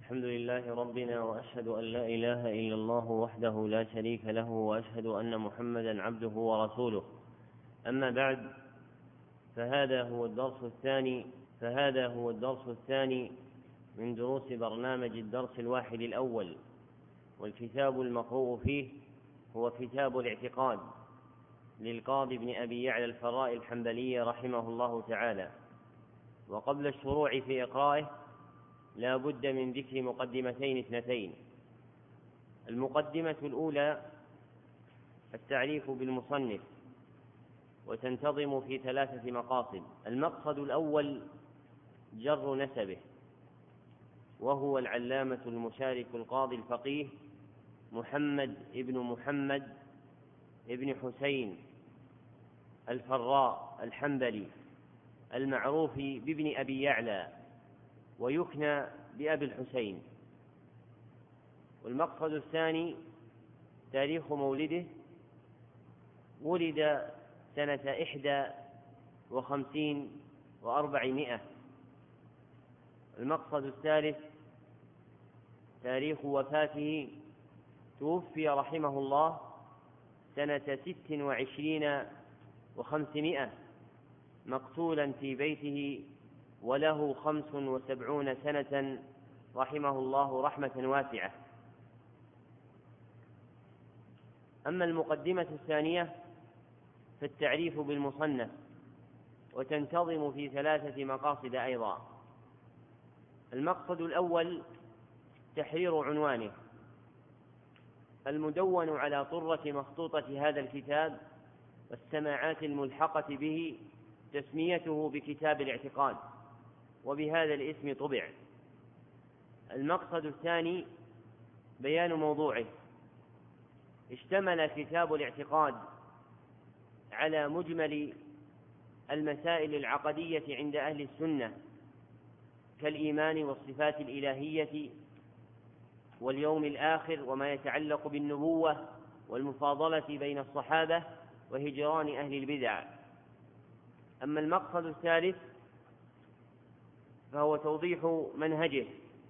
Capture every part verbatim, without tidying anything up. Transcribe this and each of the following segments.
الحمد لله ربنا، وأشهد أن لا إله إلا الله وحده لا شريك له، وأشهد أن محمدا عبده ورسوله. أما بعد، فهذا هو الدرس الثاني فهذا هو الدرس الثاني من دروس برنامج الدرس الواحد الأول، والكتاب المقروء فيه هو كتاب الاعتقاد للقاضي بن أبي يعلى الفراء الحنبلي رحمه الله تعالى. وقبل الشروع في إقرائه لا بد من ذكر مقدمتين اثنتين. المقدمة الأولى التعريف بالمصنف، وتنتظم في ثلاثة مقاصد. المقصد الأول جر نسبه، وهو العلامة المشارك القاضي الفقيه محمد ابن محمد ابن حسين الفراء الحنبلي المعروف بابن أبي يعلى، ويكنى بأبي الحسين. والمقصد الثاني تاريخ مولده، ولد سنة إحدى وخمسين وأربعمائة. المقصد الثالث تاريخ وفاته، توفي رحمه الله سنة ست وعشرين وخمسمائة، مقتولا في بيته وله خمس وسبعون سنة رحمه الله رحمة واسعة. أما المقدمة الثانية فالتعريف بالمصنف، وتنتظم في ثلاثة مقاصد أيضا. المقصد الأول تحرير عنوانه. المدون على طرة مخطوطة هذا الكتاب والسماعات الملحقة به تسميته بكتاب الاعتقاد، وبهذا الاسم طبع. المقصد الثاني بيان موضوعه. اشتمل كتاب الاعتقاد على مجمل المسائل العقدية عند أهل السنة، كالإيمان والصفات الإلهية واليوم الآخر، وما يتعلق بالنبوة والمفاضلة بين الصحابة وهجران أهل البدع. أما المقصد الثالث فهو توضيح منهجه.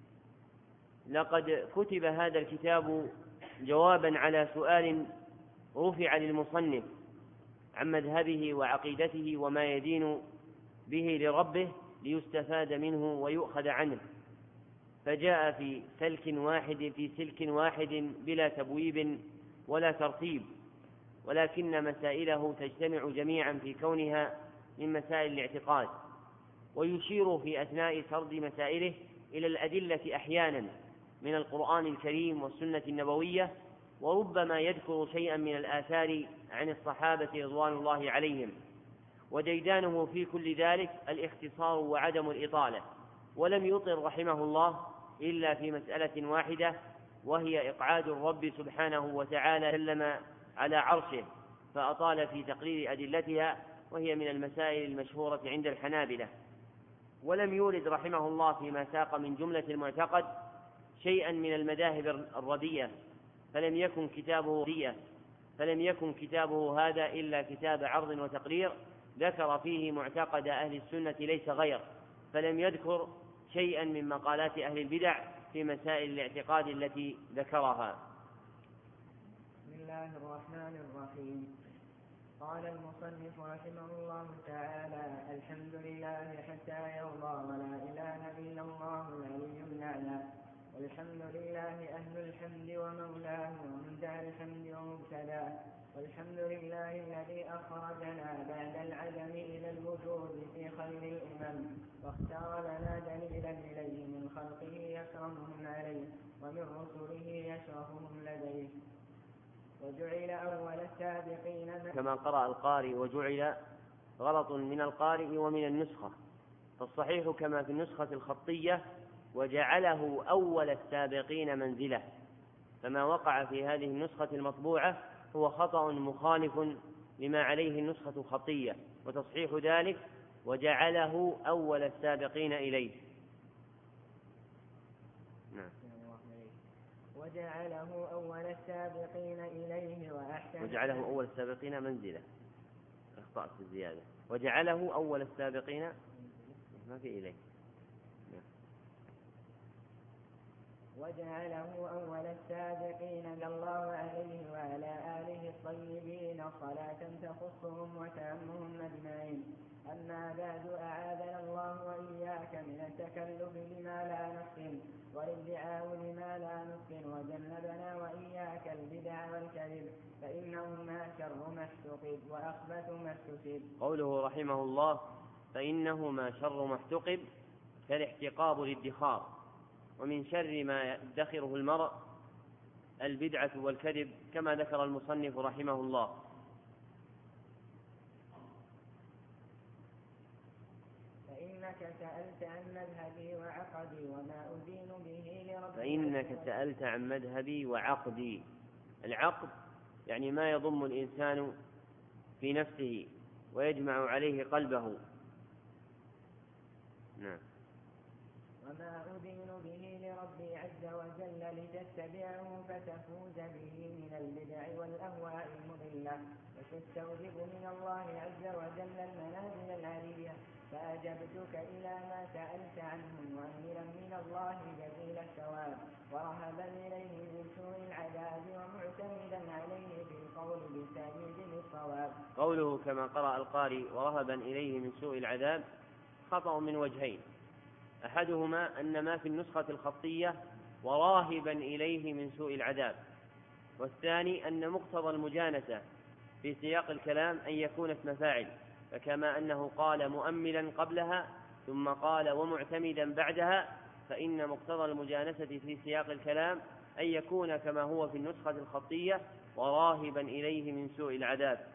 لقد كتب هذا الكتاب جوابا على سؤال رفع للمصنف عن مذهبه وعقيدته وما يدين به لربه، ليستفاد منه ويؤخذ عنه، فجاء في سلك واحد في سلك واحد بلا تبويب ولا ترتيب، ولكن مسائله تجتمع جميعا في كونها من مسائل الاعتقاد. ويشير في أثناء سرد مسائله إلى الأدلة أحيانا من القرآن الكريم والسنة النبوية، وربما يذكر شيئا من الآثار عن الصحابة رضوان الله عليهم. وديدانه في كل ذلك الاختصار وعدم الإطالة، ولم يطل رحمه الله إلا في مسألة واحدة، وهي إقعاد الرب سبحانه وتعالى سلم على عرشه، فأطال في تقرير أدلتها، وهي من المسائل المشهورة عند الحنابلة. ولم يورد رحمه الله فيما ساق من جملة المعتقد شيئا من المذاهب الرديئة، فلم يكن كتابه رديئة فلم يكن كتابه هذا إلا كتاب عرض وتقرير ذكر فيه معتقد أهل السنة ليس غير، فلم يذكر شيئا من مقالات أهل البدع في مسائل الاعتقاد التي ذكرها. بسم الله الرحمن الرحيم. قال المصنف رحمه الله تعالى: الحمد لله حتى يرضى، ولا إله إلا الله العلي الأعلى. والحمد لله أهل الحمد ومولاه، ومن دار الحمد ومبتداه. والحمد لله الذي أخرجنا بعد العدم إلى الوجود في خير الأمم، واختار لنا دليلا إليه من خلقه يكرمهم عليه، ومن رسله يشرفهم لديه. وجعل أول السابقين كما قرأ القارئ وجعل غلط من القارئ ومن النسخة، فالصحيح كما في النسخة الخطية: وجعله أول السابقين منزله. فما وقع في هذه النسخة المطبوعة هو خطأ مخالف لما عليه النسخة الخطية، وتصحيح ذلك: وجعله أول السابقين إليه. نعم. وجعله أول السابقين إليه وأحسن وجعله أول السابقين منزله. أخطأت في الزيادة. وجعله أول السابقين ما في إليه. وجعله أول السابقين صلى الله عليه وعلى آله الطيبين صلاة تخصهم وتعمهم أجمعين. أما بعد، أعاذنا الله وإياك من التكلف لما لا نحسن والادعاء لما لا نحسن، وجنبنا وإياك البدع والكذب، فإنهما شر ما احتقب وأخبث ما احتسب. قوله رحمه الله فإنهما شر ما احتقب كالاحتقاب للادخار، ومن شر ما يدخره المرء البدعة والكذب، كما ذكر المصنف رحمه الله. فإنك سألت عن مذهبي وعقدي وما أدين به لربي فإنك سألت عن مذهبي وعقدي. العقد يعني ما يضم الإنسان في نفسه ويجمع عليه قلبه. نعم. وما أدين به لربي عز وجل لتتبعه فتفوز به من البدع والأهواء المضلة، وتستوجب من الله عز وجل المنازل العالية. فأجبتك إلى ما سألت عنه مؤملا من الله جزيل الثواب، ورهبا إليه من سوء العذاب، ومعتمدا عليه بالقول بسبيل الصواب. قوله كما قرأ القارئ ورهبا إليه من سوء العذاب خطأ من وجهين: أحدهما أن ما في النسخة الخطية وراهبا إليه من سوء العذاب، والثاني أن مقتضى المجانسة في سياق الكلام أن يكون اسم فاعل، فكما أنه قال مؤملا قبلها ثم قال ومعتمدا بعدها، فإن مقتضى المجانسة في سياق الكلام أن يكون كما هو في النسخة الخطية وراهبا إليه من سوء العذاب.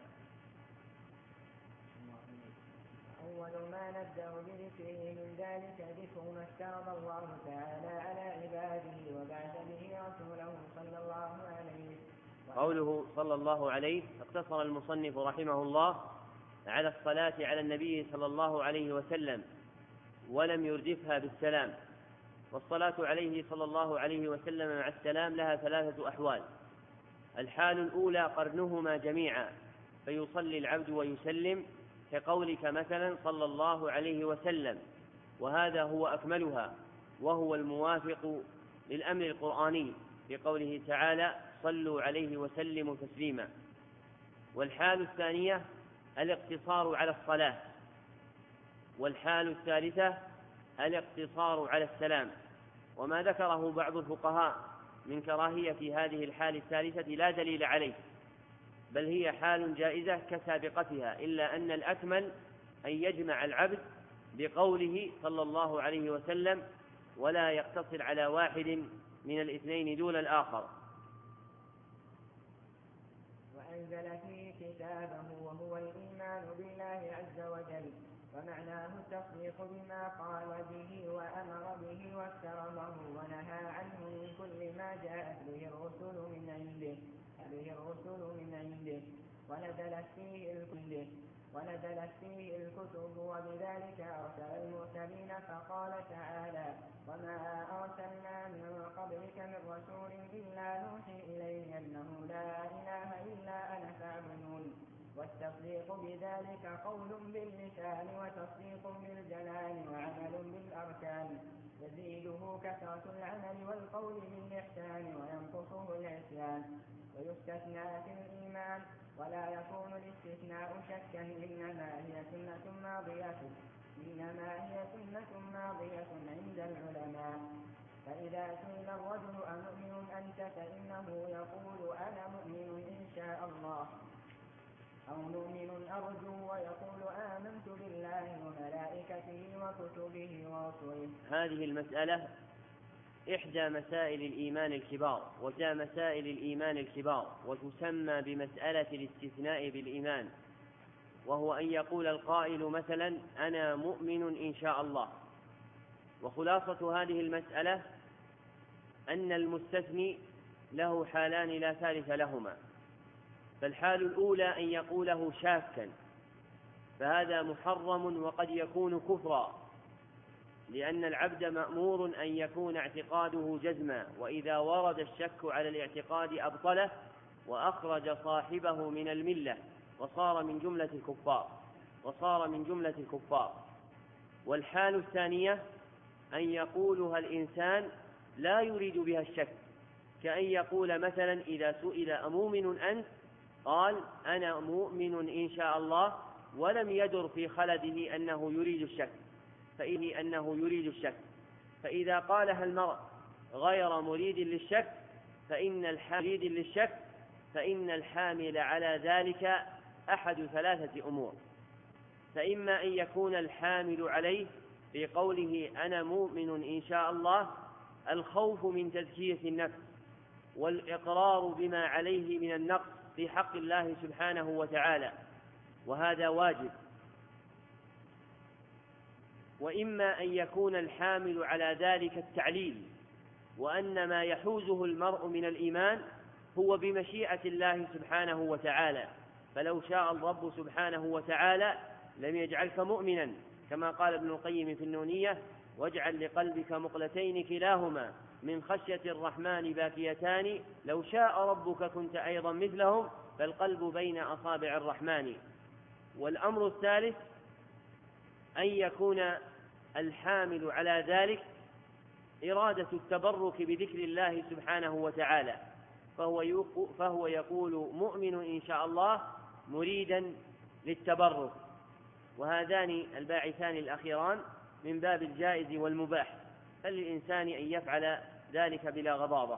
أول ما نبدأ بذكره من ذلك ذكر ما افترض الله تعالى على عباده وبعث به رسوله صلى الله عليه وسلم. قوله صلى الله عليه اقتصر المصنف رحمه الله على الصلاة على النبي صلى الله عليه وسلم ولم يردفها بالسلام. والصلاة عليه صلى الله عليه وسلم مع السلام لها ثلاثة أحوال: الحال الأولى قرنهما جميعا فيصلي العبد ويسلم، كقولك مثلا صلى الله عليه وسلم، وهذا هو أكملها وهو الموافق للأمر القرآني في قوله تعالى صلوا عليه وسلموا تسليما. والحال الثانية الاقتصار على الصلاة. والحال الثالثة الاقتصار على السلام. وما ذكره بعض الفقهاء من كراهية هذه الحال الثالثة لا دليل عليه، بل هي حال جائزة كسابقتها، إلا أن الأكمل أن يجمع العبد بقوله صلى الله عليه وسلم ولا يقتصر على واحد من الاثنين دون الآخر. وأنزل فيه كتابه وهو الإيمان بالله عز وجل، ومعناه التصديق بما قال به وأمر به وافترضه ونهى عنه من كل ما جاءت به الرسل من عنده به الرسل من عنده ونزلت فيه الكتب ونزلت فيه الكتب وبذلك أرسل المرسلين، فقال تعالى وما أرسلنا من قبلك من رسول إلا نوحي إليه أنه لا إله إلا أنا فاعبدون. والتصديق بذلك قول باللسان وتصديق بالجنان وعمل بالأركان، يزيده كثرة العمل والقول بالإحسان وينقصه العصيان. ويستثنى في الإيمان ولا يكون الاستثناء شكا، إنما هي سنة ماضية إنما هي سنة ماضية عند العلماء. فإذا سئل الرجل أمؤمن أنت فإنه يقول أنا مؤمن إن شاء الله، أو مؤمن أرجو ويقول آمنت بالله وملائكته وكتبه ورسله. هذه المسألة إحدى مسائل الإيمان الكبار وجاء مسائل الإيمان الكبار، وتسمى بمسألة الاستثناء بالإيمان، وهو أن يقول القائل مثلا أنا مؤمن إن شاء الله. وخلاصة هذه المسألة أن المستثني له حالان لا ثالث لهما. فالحال الأولى أن يقوله شاكا، فهذا محرم وقد يكون كفرا، لأن العبد مأمور أن يكون اعتقاده جزما، وإذا ورد الشك على الاعتقاد أبطله وأخرج صاحبه من الملة وصار من جملة الكفار وصار من جملة الكفار. والحال الثانية أن يقولها الإنسان لا يريد بها الشك، كأن يقول مثلا إذا سئل أمؤمن أنت؟ قال أنا مؤمن إن شاء الله، ولم يدر في خلده أنه يريد الشك، فإنه أنه يريد الشك. فإذا قالها المرء غير مريد للشك فإن الحامل للشك فإن الحامل على ذلك أحد ثلاثة أمور: فإما أن يكون الحامل عليه بقوله أنا مؤمن إن شاء الله الخوف من تزكية النفس والإقرار بما عليه من النقص في حق الله سبحانه وتعالى، وهذا واجب. وإما أن يكون الحامل على ذلك التعليل، وأن ما يحوزه المرء من الإيمان هو بمشيئة الله سبحانه وتعالى، فلو شاء الرب سبحانه وتعالى لم يجعلك مؤمنا، كما قال ابن القيم في النونية: واجعل لقلبك مقلتين كلاهما من خشية الرحمن باكيتان، لو شاء ربك كنت أيضا مثلهم، فالقلب بين أصابع الرحمن. والأمر الثالث أن يكون الحامل على ذلك إرادة التبرك بذكر الله سبحانه وتعالى، فهو فهو يقول مؤمن إن شاء الله مريدا للتبرك. وهذان الباعثان الأخيران من باب الجائز والمباح، فللإنسان أن يفعل ذلك بلا غضاضة.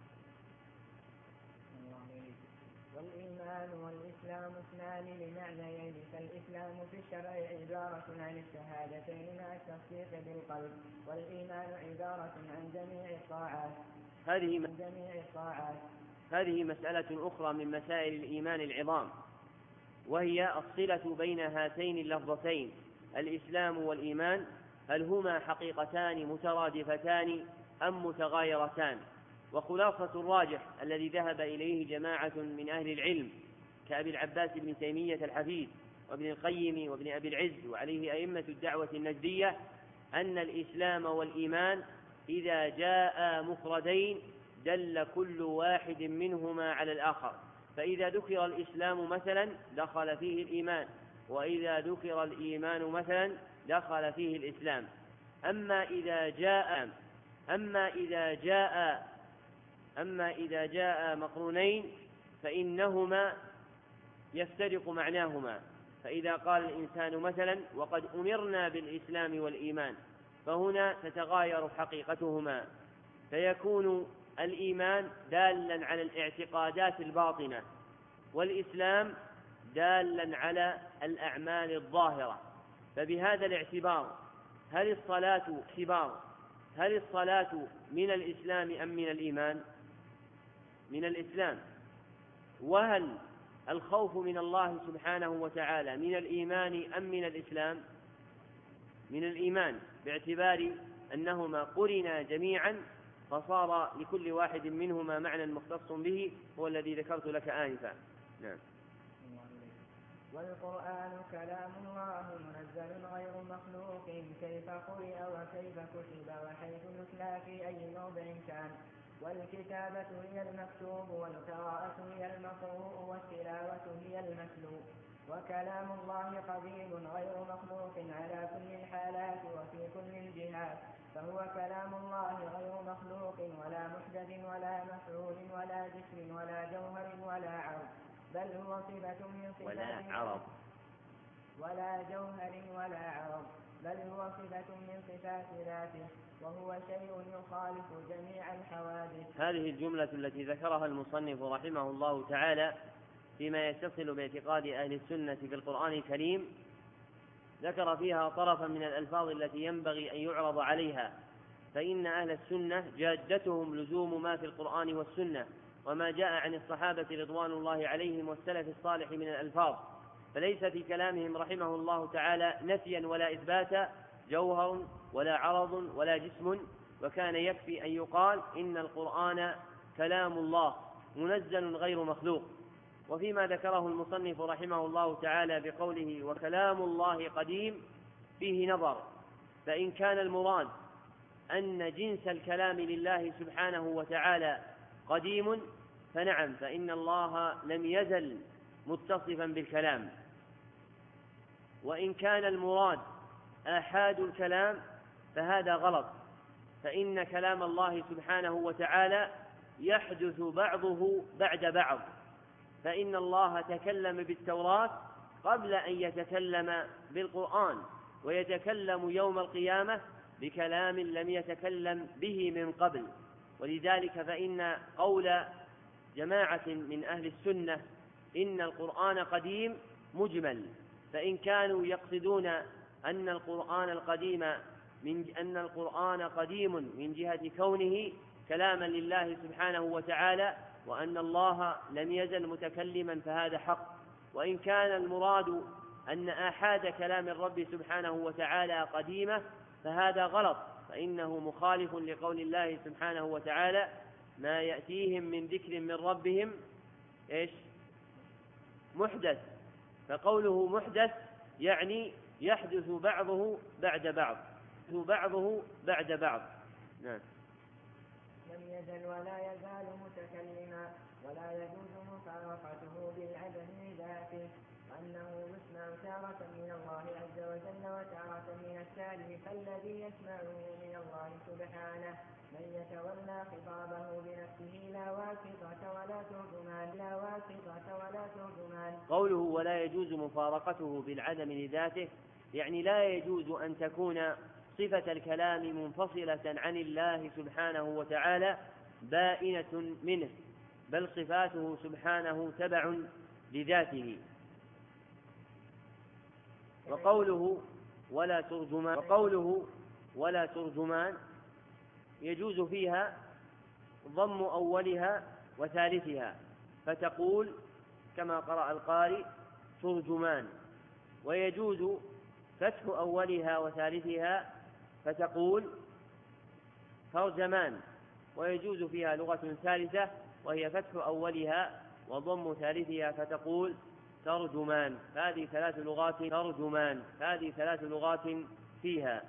والإيمان والإسلام اثنان لمعنيين، فالإسلام في الشرع عبارة عن الشهادتين مع التصديق بالقلب، والإيمان عبارة عن جميع الطاعات. هذه من جميع الطاعات هذه مسألة أخرى من مسائل الإيمان العظام، وهي الصلة بين هاتين اللفظتين الإسلام والإيمان، هل هما حقيقتان مترادفتان أم متغايرتان؟ وخلاصة الراجح الذي ذهب إليه جماعة من أهل العلم كأبي العباس بن تيمية الحفيد وابن القيم وابن أبي العز وعليه أئمة الدعوة النجدية أن الإسلام والإيمان إذا جاء مفردين دل كل واحد منهما على الآخر، فإذا ذكر الإسلام مثلا دخل فيه الإيمان، وإذا ذكر الإيمان مثلا دخل فيه الإسلام. أما إذا جاء أما إذا جاء أما إذا جاء مقرونين فإنهما يفترق معناهما. فإذا قال الإنسان مثلا وقد أمرنا بالإسلام والإيمان، فهنا تتغاير حقيقتهما، فيكون الإيمان دالا على الاعتقادات الباطنة، والإسلام دالا على الأعمال الظاهرة. فبهذا الاعتبار هل الصلاة اعتبار هل الصلاة من الإسلام أم من الإيمان؟ من الإسلام. وهل الخوف من الله سبحانه وتعالى من الإيمان أم من الإسلام؟ من الإيمان، باعتبار أنهما قرنا جميعا فصار لكل واحد منهما معنى مختص به، هو الذي ذكرت لك آنفا. نعم. والقرآن كلام الله منزل غير مخلوق، كيف قرئ وكيف كتب وحيث يتلى في أي موضع كان، والكتابة هي المكتوب والقراءة هي المقروء والتلاوة هي المتلو. وكلام الله قديم غير مخلوق على كل الحالات وفي كل الجهات، فهو كلام الله غير مخلوق ولا محدث ولا مفعول ولا جسم ولا جوهر ولا عرض، بل هو صفة من صفات ولا عرض ولا جوهر ولا عرض بل هو صفة من صفات ذاته، وهو شيء يخالف جميع الحوادث. هذه الجملة التي ذكرها المصنف رحمه الله تعالى فيما يتصل باعتقاد أهل السنة في القرآن الكريم، ذكر فيها طرفا من الألفاظ التي ينبغي أن يعرض عليها، فإن أهل السنة جادتهم لزوم ما في القرآن والسنة وما جاء عن الصحابة رضوان الله عليهم والسلف الصالح من الألفاظ، فليس في كلامهم رحمه الله تعالى نفيا ولا إثباتا، جوهر ولا عرض ولا جسم، وكان يكفي أن يقال إن القرآن كلام الله منزل غير مخلوق. وفيما ذكره المصنف رحمه الله تعالى بقوله وكلام الله قديم فيه نظر، فإن كان المراد أن جنس الكلام لله سبحانه وتعالى قديم فنعم، فإن الله لم يزل متصفا بالكلام. وإن كان المراد آحاد الكلام فهذا غلط، فإن كلام الله سبحانه وتعالى يحدث بعضه بعد بعض، فإن الله تكلم بالتوراة قبل أن يتكلم بالقرآن، ويتكلم يوم القيامة بكلام لم يتكلم به من قبل. ولذلك فإن قول جماعة من أهل السنة إن القرآن قديم مجمل، فإن كانوا يقصدون أن القرآن القديم من أن القرآن قديم من جهة كونه كلاما لله سبحانه وتعالى، وأن الله لم يزل متكلما، فهذا حق. وإن كان المراد أن آحاد كلام الرب سبحانه وتعالى قديمة، فهذا غلط، فإنه مخالف لقول الله سبحانه وتعالى: ما يأتيهم من ذكر من ربهم إيش؟ محدث. فقوله محدث يعني يحدث بعضه بعد بعض، بعضه بعد بعض. نعم. لم يزل ولا يزال متكلما، ولا يجوز مفارقته بالعدم ذاته، وأنه يسمع تارة من الله عز وجل وتارة من السالم، فالذي يسمعه من الله سبحانه من يتولى خطابه بنفسه لا واسطة ولا ترجمان لا واسطة ولا ترجمان. قوله ولا يجوز مفارقته بالعدم لذاته يعني لا يجوز أن تكون صفة الكلام منفصلة عن الله سبحانه وتعالى بائنة منه، بل صفاته سبحانه تبع لذاته. وقوله ولا ترجمان وقوله ولا ترجمان يجوز فيها ضم أولها وثالثها، فتقول كما قرأ القارئ ترجمان، ويجوز فتح أولها وثالثها فتقول ترجمان، ويجوز فيها لغة ثالثة وهي فتح أولها وضم ثالثها فتقول ترجمان. هذه ثلاث لغات ترجمان هذه ثلاث لغات فيها.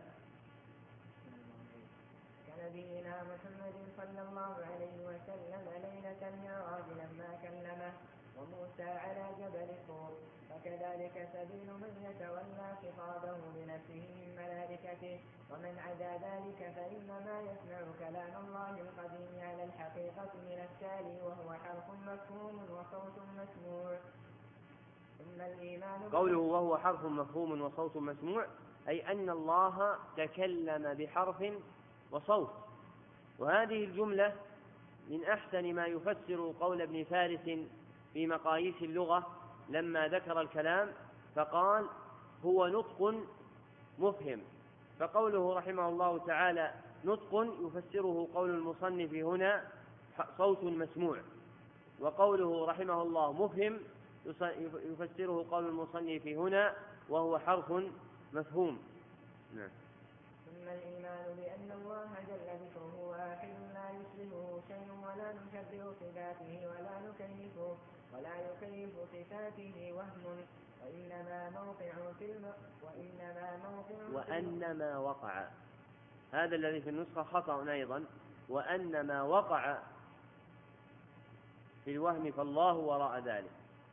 كنبينا محمد صلى الله عليه وسلم ليلة المعراج لما كلمه وموسى على جبل طور، وكذلك سبيل من يتولى خطابه بنفسه من ملائكته، ومن عدا ذلك فإنما يسمع كلام الله القديم على الحقيقة من التالي، وهو حرف مفهوم وصوت مسموع. ثم الإيمان قوله وهو حرف مفهوم وصوت مسموع أي أن الله تكلم بحرف وصوت. وهذه الجملة من أحسن ما يفسر قول ابن فارس في مقاييس اللغة لما ذكر الكلام فقال هو نطق مفهم. فقوله رحمه الله تعالى نطق يفسره قول المصنف هنا صوت مسموع، وقوله رحمه الله مفهم يفسره قول المصنف هنا وهو حرف مفهوم. نعم. ثم الإيمان بأن الله جل ذكره واحد لا يشبهه شيء، ولا نشبه صفاته ولا نكيفه ولا يكيف صفاته وهم، وإنما موقع في الم... وإنما موقع وأنما وقع، هذا الذي في النسخة خطأ أيضا، وأنما وقع في الوهم فالله وراء ذلك.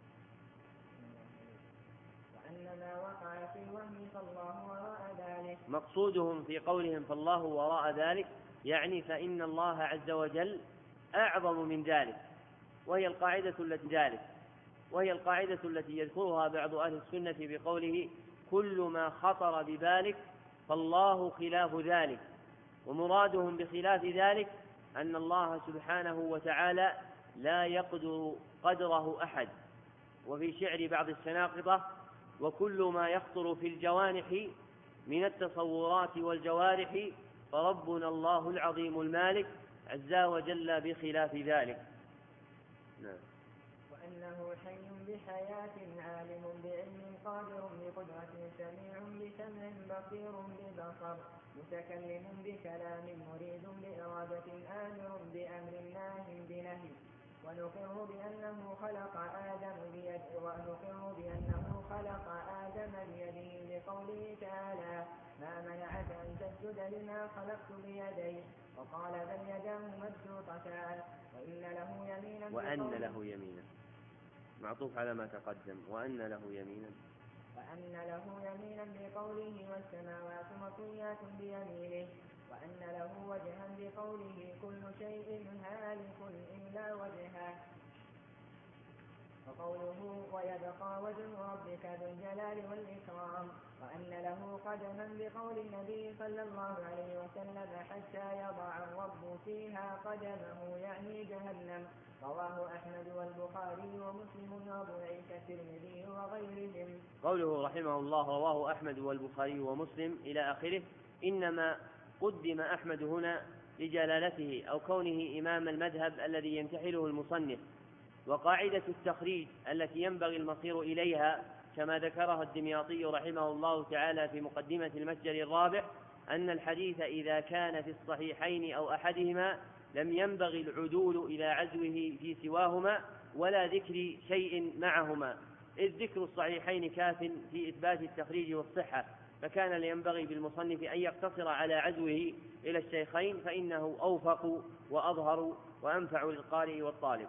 وأنما وقع في الوهم فالله وراء ذلك. مقصودهم في قولهم فالله وراء ذلك يعني فإن الله عز وجل أعظم من ذلك، وهي القاعدة التي ذلك وهي القاعدة التي يذكرها بعض أهل السنة بقوله كل ما خطر ببالك فالله خلاف ذلك. ومرادهم بخلاف ذلك أن الله سبحانه وتعالى لا يقدر قدره أحد. وفي شعر بعض السناقطة وكل ما يخطر في الجوانح من التصورات والجوارح فربنا الله العظيم المالك عز وجل بخلاف ذلك. نعم. وأنه حي بحياة عالم بعلم قادر بقدرة سميع بسمع بصير ببصر متكلم بكلام مريد بإرادة آمر بأمر ناه بنهي. ونقر بأنه خلق آدم بيد ونقر بأنه خلق آدم بيده لقوله تعالى ما منعك أن تسجد لما خلقت بيدي، وقال بل يداه مبسوطتان. وإن له يمينا وأن له يمينا معطوف على ما تقدم وأن له يمينا وأن له يمينا بقوله والسماوات مطويات بيمينه. وأن له وجها بقوله كل شيء هالك إلا وجهه، وقوله ويبقى وجه ربك ذو الجلال والإكرام، وأن له قدما بقول النبي صلى الله عليه وسلم حتى يضع الرب فيها قدمه يعني جهنم. رواه أحمد والبخاري ومسلم وأبو عيسى الترمذي وغيرهم. قوله رحمه الله رواه أحمد والبخاري ومسلم إلى آخره، إنما قدم أحمد هنا لجلالته أو كونه إمام المذهب الذي ينتحله المصنف. وقاعدة التخريج التي ينبغي المصير إليها كما ذكرها الدمياطي رحمه الله تعالى في مقدمة المسجد الرابع، أن الحديث إذا كان في الصحيحين أو أحدهما لم ينبغي العدول إلى عزوه في سواهما ولا ذكر شيء معهما، إذ ذكر الصحيحين كاف في إثبات التخريج والصحة، فكان لينبغي بالمصنف أن يقتصر على عزوه إلى الشيخين، فإنه أوفق وأظهر وأنفع للقارئ والطالب.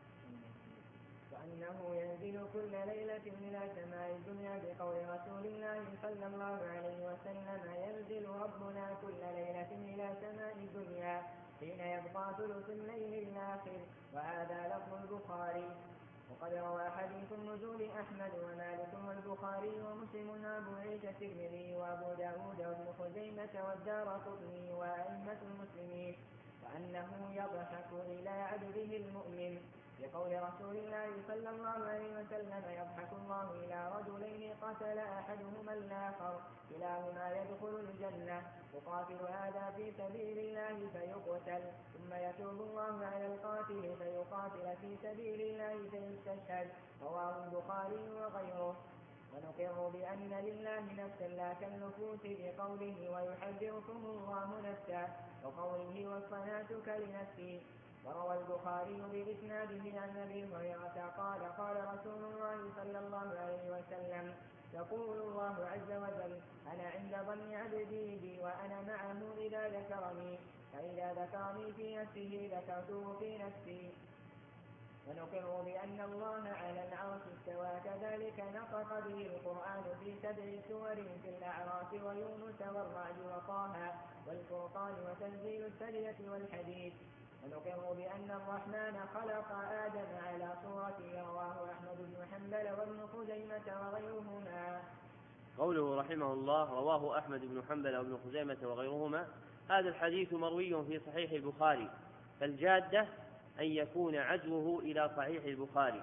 وأنه ينزل كل ليلة إلى سماء الدنيا بقول رسول الله صلى الله عليه وسلم ينزل ربنا كل ليلة إلى سماء الدنيا حين يبقى ثلث الليل الآخر، وهذا لفظ البخاري. وقد روى حديث النزول أحمد ومالك والبخاري ومسلم وأبو عيسى الترمذي وأبو داود وابن خزيمة والدارقطني وأئمة المسلمين، وأنه يضحك إلى عبده المؤمن بقول رسول الله صلى الله عليه وسلم يضحك الله إلى رجلين قتل أحدهما الآخر كلاهما يدخل الجنة، يقاتل هذا في سبيل الله فيقتل، ثم يتوب الله على القاتل فيقاتل في سبيل الله فيستشهد. رواه البخاري وغيره. ونقر بأن لله نفسا لا كالنفوس بقوله ويحذركم الله نفسا، وقوله واصطنعتك لنفسي. وروى البخاري بإسناده عن أبي هريرة قال قال رسول الله صلى الله عليه وسلم يقول الله عز وجل أنا عند ظن عبدي بي وأنا معه إذا ذكرني، فإذا ذكرني في نفسه ذكرته في نفسي. ونقر بأن الله على العرش استوى، كذلك نطق به القرآن في سبع سور في الأعراف ويونس والرعد وطه والفرقان وتنزيل السجدة والحديد. ونقر بأن الرحمن خلق آدم على صورته. رواه أحمد بن حنبل وابن خزيمة وغيرهما. قوله رحمه الله رواه أحمد بن حنبل وابن خزيمة وغيرهما، هذا الحديث مروي في صحيح البخاري، فالجادة أن يكون عزوه إلى صحيح البخاري.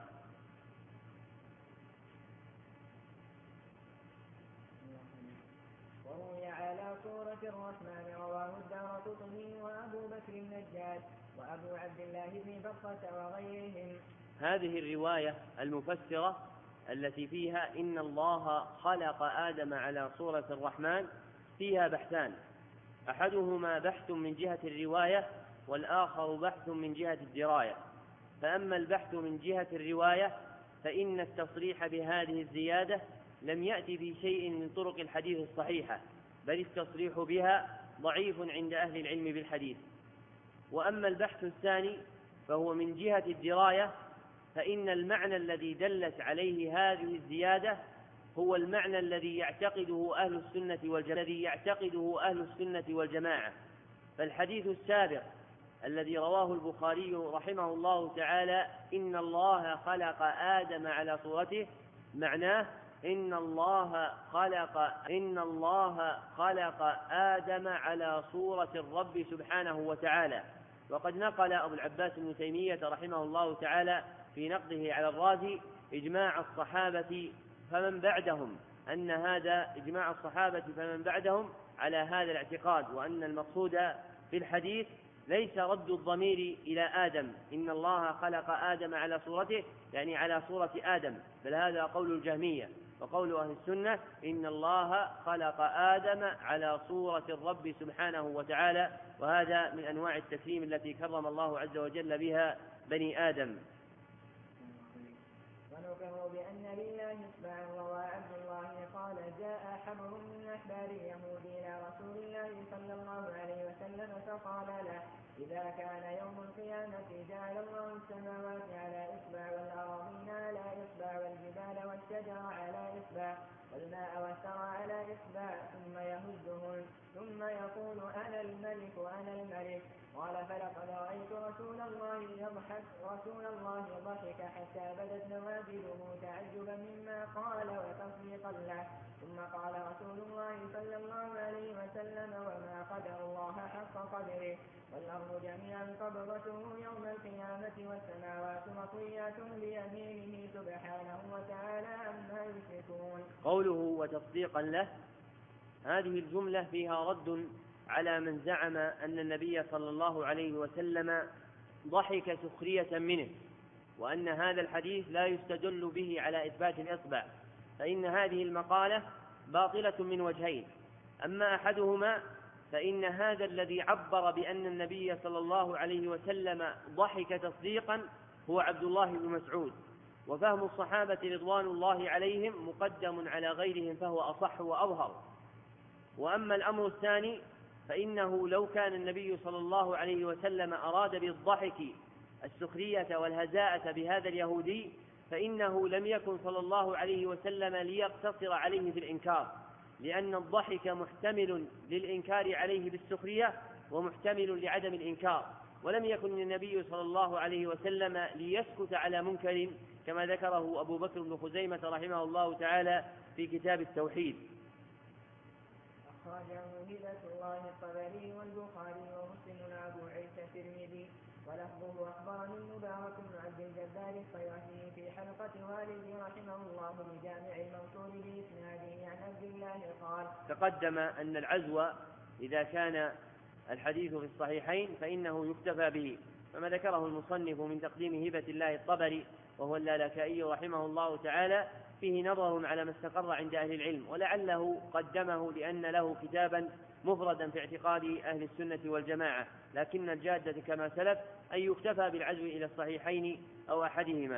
وروي على صورة الرحمن. رواه الدارقطني وأبو بكر النجاد وأبو عبد الله بن بطة وغيرهم. هذه الرواية المفسرة التي فيها إن الله خلق آدم على صورة الرحمن فيها بحثان، أحدهما بحث من جهة الرواية والآخر بحث من جهة الدراية. فأما البحث من جهة الرواية فإن التصريح بهذه الزيادة لم يأتي بشيء من طرق الحديث الصحيحة، بل التصريح بها ضعيف عند أهل العلم بالحديث. وأما البحث الثاني فهو من جهة الدراية، فإن المعنى الذي دلت عليه هذه الزيادة هو المعنى الذي يعتقده أهل السنة والجماعة الذي يعتقده أهل السنة والجماعة. فالحديث السابق الذي رواه البخاري رحمه الله تعالى إن الله خلق آدم على صورته، معناه إن الله خلق إن الله خلق آدم على صورة الرب سبحانه وتعالى. وقد نقل أبو العباس ابن تيمية رحمه الله تعالى في نقده على الرازي إجماع الصحابة فمن بعدهم أن هذا إجماع الصحابة فمن بعدهم على هذا الاعتقاد، وأن المقصود في الحديث ليس رد الضمير إلى آدم إن الله خلق آدم على صورته يعني على صورة آدم، بل هذا قول الجهمية. وقول أهل السنة إن الله خلق آدم على صورة الرب سبحانه وتعالى، وهذا من أنواع التكريم التي كرم الله عز وجل بها بني آدم. ونقر بأن لله إصبعا. روى عبد الله قال جاء حبر من أحبار اليهود إلى رسول الله صلى الله عليه وسلم فقال له إذا كان يوم القيامة جعل الله السماوات على إصبع والأراضين على إصبع والجبال والشجر على إصبع والماء والثرى على إصبع ثم يهزهن ثم يقول أنا الملك أنا الملك. قال فلقد رأيت رسول الله يضحك رسول الله ضحك حتى بدت نواجذه تعجبا مما قال وتصديقا له. ثم قال رسول الله صلى الله عليه وسلم وما قدر الله حق قدره والأرض جميعا قبضته يوم القيامة والسماوات مطويات بيمينه سبحانه وتعالى عما يشركون. قوله وتصديقا له، هذه الجملة فيها رد على من زعم أن النبي صلى الله عليه وسلم ضحك سخرية منه، وأن هذا الحديث لا يستدل به على إثبات الإصبع، فإن هذه المقالة باطلة من وجهين. أما أحدهما فإن هذا الذي عبر بأن النبي صلى الله عليه وسلم ضحك تصديقا هو عبد الله بن مسعود، وفهم الصحابة رضوان الله عليهم مقدم على غيرهم فهو أصح وأظهر. وأما الأمر الثاني فإنه لو كان النبي صلى الله عليه وسلم أراد بالضحك السخرية والهزاءة بهذا اليهودي فإنه لم يكن صلى الله عليه وسلم ليقتصر عليه في الإنكار، لأن الضحك محتمل للإنكار عليه بالسخرية ومحتمل لعدم الإنكار، ولم يكن النبي صلى الله عليه وسلم ليسكت على منكر كما ذكره أبو بكر بن خزيمة رحمه الله تعالى في كتاب التوحيد. أخرجه هبة الله الطبري والبخاري ومسلم أبو عيسى الترمذي. ولفظه أخبرني المبارك بن عبد الجبار الصيرفي في حلقة والدي رحمه الله بجامع الموصول بإسناده عن عبد الله قال تقدم أن العزو إذا كان الحديث في الصحيحين فإنه يكتفى به، فما ذكره المصنف من تقديم هبة الله الطبري وهو اللالكائي رحمه الله تعالى فيه نظر على ما استقر عند أهل العلم، ولعله قدمه لأن له كتابا مفردا في اعتقاد أهل السنة والجماعة، لكن الجادة كما سلف أن يكتفى بالعزو إلى الصحيحين أو أحدهما.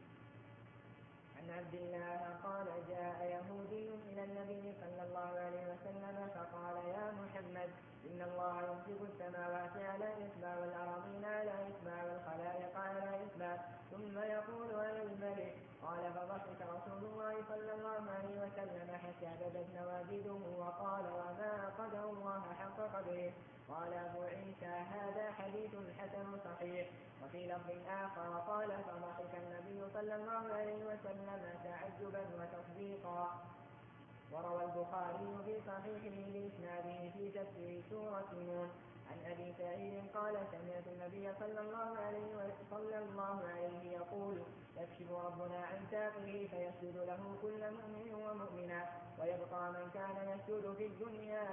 عن عبد الله قال جاء يهودي إلى النبي صلى الله عليه وسلم فقال يا محمد إن الله يمسك السماوات على إصبع والأراضين على إصبع والخلائق على إصبع ثم يقول أنا الملك. قال فضحك رسول الله صلى الله عليه وسلم حتى بدت نواجذه وقال وما قدر الله حق قدره. قال أبو عيسى هذا حديث حسن صحيح. وفي لفظ آخر قال فضحك النبي صلى الله عليه وسلم تعجبا وتصديقا. وروى البخاري في صحيحه بإسناده في تفسير سورة نون عن أبي سعيد قال سمعت النبي صلى الله عليه وصلى الله عليه يقول يكشف ربنا عن ساقه فيسجد له كل مؤمن ومؤمنة ويبقى من كان يسجد في الدنيا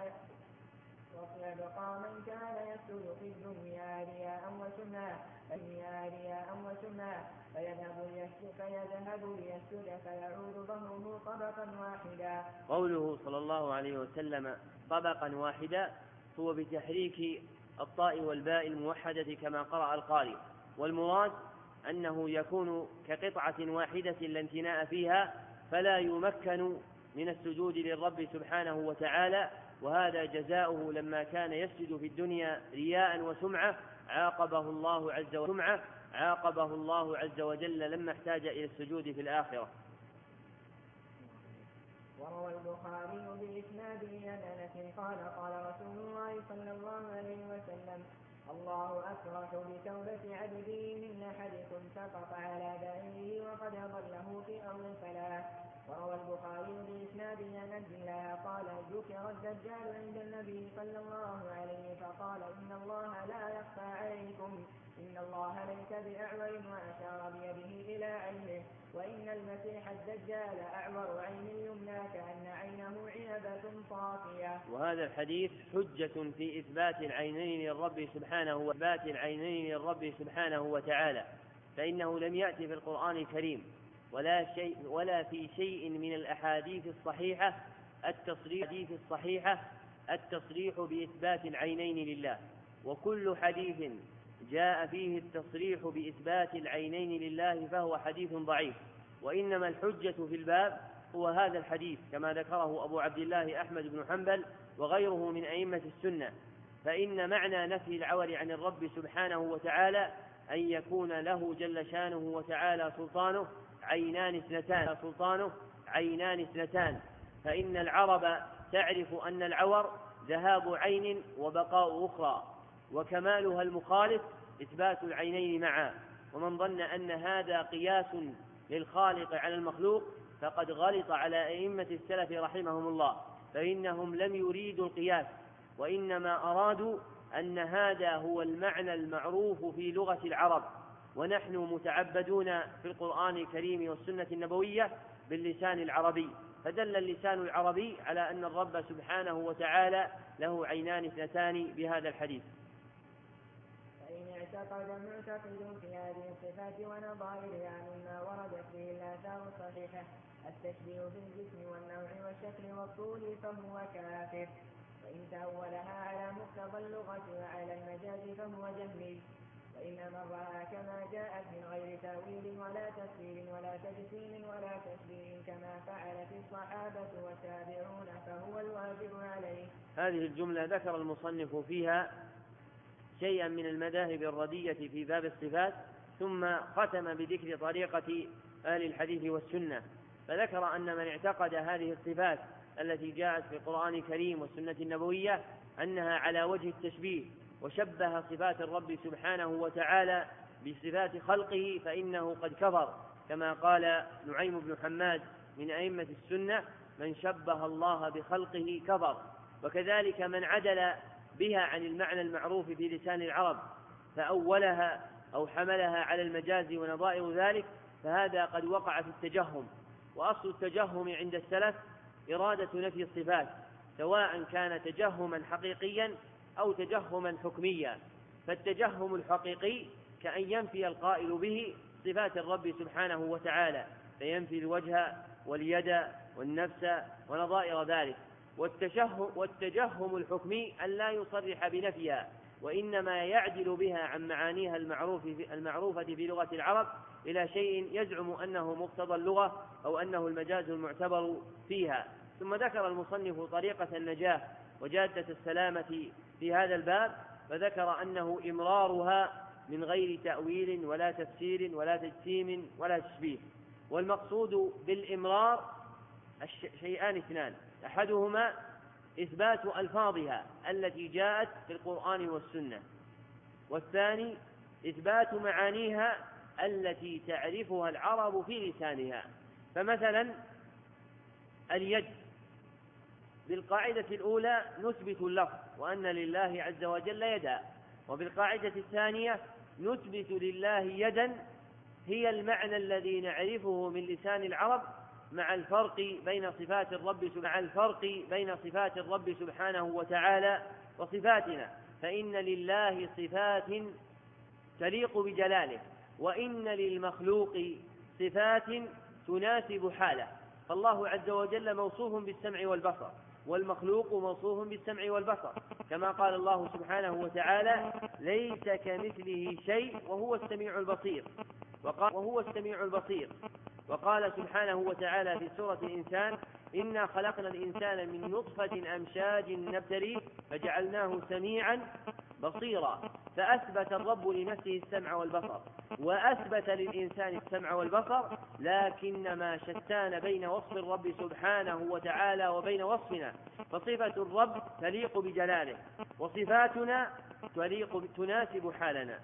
ويبقى من كان يسجد في الدنيا رياء وسمعا رياء وسمعا فيذهب ليسجد فيذهب ليسجد فيعود ظهره طبقا واحدا. قوله صلى الله عليه وسلم طبقا واحدا هو بتحريك الطاء والباء الموحدة كما قرأ القارئ، والمراد أنه يكون كقطعة واحدة لا امتناء فيها فلا يمكن من السجود للرب سبحانه وتعالى، وهذا جزاؤه لما كان يسجد في الدنيا رياء وسمعة عاقبه الله عز وجل عاقبه الله عز وجل لما احتاج إلى السجود في الآخرة. وروى البخاري بإسناده عن أنس قال قال رسول الله صلى الله عليه وسلم الله أفرح بتوبة عبده من أحدكم سقط على دائره وقد أضله في أرض الفلاح. وروى البخاري بإسناده عن عبد الله قال ذكر الدجال عند النبي صلى الله عليه فقال إن الله لا يخفى عليكم إن الله ليس بأعور وأشار بيده إلى عينه وإن المسيح الدجال أعور عين اليمنى كأن عينه عنبة طافية. وهذا الحديث حجة في إثبات العينين للرب سبحانه وإثبات العينين للرب سبحانه وتعالى، فإنه لم يأتي في القرآن الكريم ولا شيء ولا في شيء من الأحاديث الصحيحة التصريح الصحيحة التصريح بإثبات العينين لله، وكل حديث جاء فيه التصريح بإثبات العينين لله فهو حديث ضعيف، وإنما الحجة في الباب هو هذا الحديث كما ذكره أبو عبد الله أحمد بن حنبل وغيره من أئمة السنة. فإن معنى نفي العور عن الرب سبحانه وتعالى أن يكون له جل شانه وتعالى سلطانه عينان اثنتان سلطانه عينان اثنتان فإن العرب تعرف أن العور ذهاب عين وبقاء أخرى، وكمالها المخالف إثبات العينين معا. ومن ظن أن هذا قياس للخالق على المخلوق فقد غلط على أئمة السلف رحمهم الله، فإنهم لم يريدوا القياس، وإنما أرادوا أن هذا هو المعنى المعروف في لغة العرب، ونحن متعبدون في القرآن الكريم والسنة النبوية باللسان العربي، فدل اللسان العربي على أن الرب سبحانه وتعالى له عينان اثنتان بهذا الحديث. فإن اعتقد معتقد في هذه الصفات ونظائرها مما وردت به الآثار الصحيحة التشبيه في الجسم والنوع والشكل والطول فهو كافر، وإن تأولها على مقتضى اللغة وعلى المجاز فهو جهمي، وإنما رأى كما جاءت من غير تأويل ولا تفسير ولا تجسيم ولا تشبيه كما فعلت الصحابة والتابعون فهو الواجب عليه. هذه الجملة ذكر المصنف فيها شيئا من المذاهب الردية في باب الصفات، ثم ختم بذكر طريقة أهل الحديث والسنة، فذكر أن من اعتقد هذه الصفات التي جاءت في القرآن الكريم والسنة النبوية أنها على وجه التشبيه وشبه صفات الرب سبحانه وتعالى بصفات خلقه فإنه قد كفر، كما قال نعيم بن حماد من أئمة السنة: من شبه الله بخلقه كفر. وكذلك من عدل بها عن المعنى المعروف في لسان العرب فأولها أو حملها على المجاز ونظائر ذلك، فهذا قد وقع في التجهم. وأصل التجهم عند السلف إرادة نفي الصفات، سواء كان تجهما حقيقيا أو تجهما حكميا. فالتجهم الحقيقي كأن ينفي القائل به صفات الرب سبحانه وتعالى، فينفي الوجه واليد والنفس ونظائر ذلك. والتجهم الحكمي أن لا يصرح بنفيها، وإنما يعدل بها عن معانيها المعروفة في لغة العرب إلى شيء يزعم أنه مقتضى اللغة أو أنه المجاز المعتبر فيها. ثم ذكر المصنف طريقة النجاة وجادة السلامة في هذا الباب، فذكر أنه إمرارها من غير تأويل ولا تفسير ولا تجسيم ولا تشبيه. والمقصود بالإمرار شيئان اثنان: أحدهما إثبات ألفاظها التي جاءت في القرآن والسنة، والثاني إثبات معانيها التي تعرفها العرب في لسانها. فمثلا اليد بالقاعدة الأولى نثبت اللفظ وأن لله عز وجل يدا، وبالقاعدة الثانية نثبت لله يدا هي المعنى الذي نعرفه من لسان العرب مع الفرق بين صفات الرب مع الفرق بين صفات الرب سبحانه وتعالى وصفاتنا، فإن لله صفات تليق بجلاله، وإن للمخلوق صفات تناسب حاله. فالله عز وجل موصوف بالسمع والبصر، والمخلوق موصوف بالسمع والبصر، كما قال الله سبحانه وتعالى: ليس كمثله شيء وهو السميع البصير. وقال وهو السميع البصير وقال سبحانه وتعالى في سورة الإنسان: إنا خلقنا الإنسان من نطفة أمشاج نبتليه فجعلناه سميعا بصيرا. فأثبت الرب لنفسه السمع والبصر، وأثبت للإنسان السمع والبصر، لكنما شتان بين وصف الرب سبحانه وتعالى وبين وصفنا، فصفة الرب تليق بجلاله وصفاتنا تليق تناسب حالنا.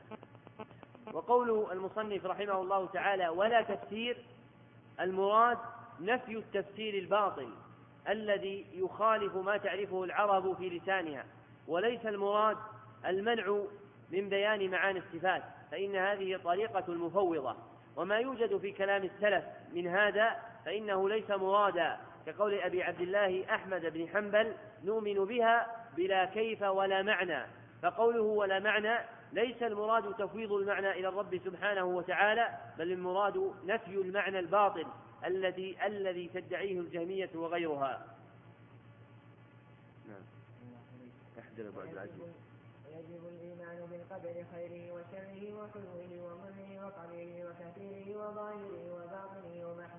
وقول المصنف رحمه الله تعالى: ولا تفسير، المراد نفي التفسير الباطل الذي يخالف ما تعرفه العرب في لسانها، وليس المراد المنع من بيان معاني الصفات، فإن هذه طريقة المفوضة. وما يوجد في كلام السلف من هذا فإنه ليس مرادا، كقول أبي عبد الله أحمد بن حنبل: نؤمن بها بلا كيف ولا معنى. فقوله ولا معنى ليس المراد تفويض المعنى إلى الرب سبحانه وتعالى، بل المراد نفي المعنى الباطل الذي الذي تدعيه الجهمية وغيرها. نعم. يجب الإيمان بالقدر خيره وشره وحلوه ومره وقليله وكثيره وظاهره وباطنه ومحله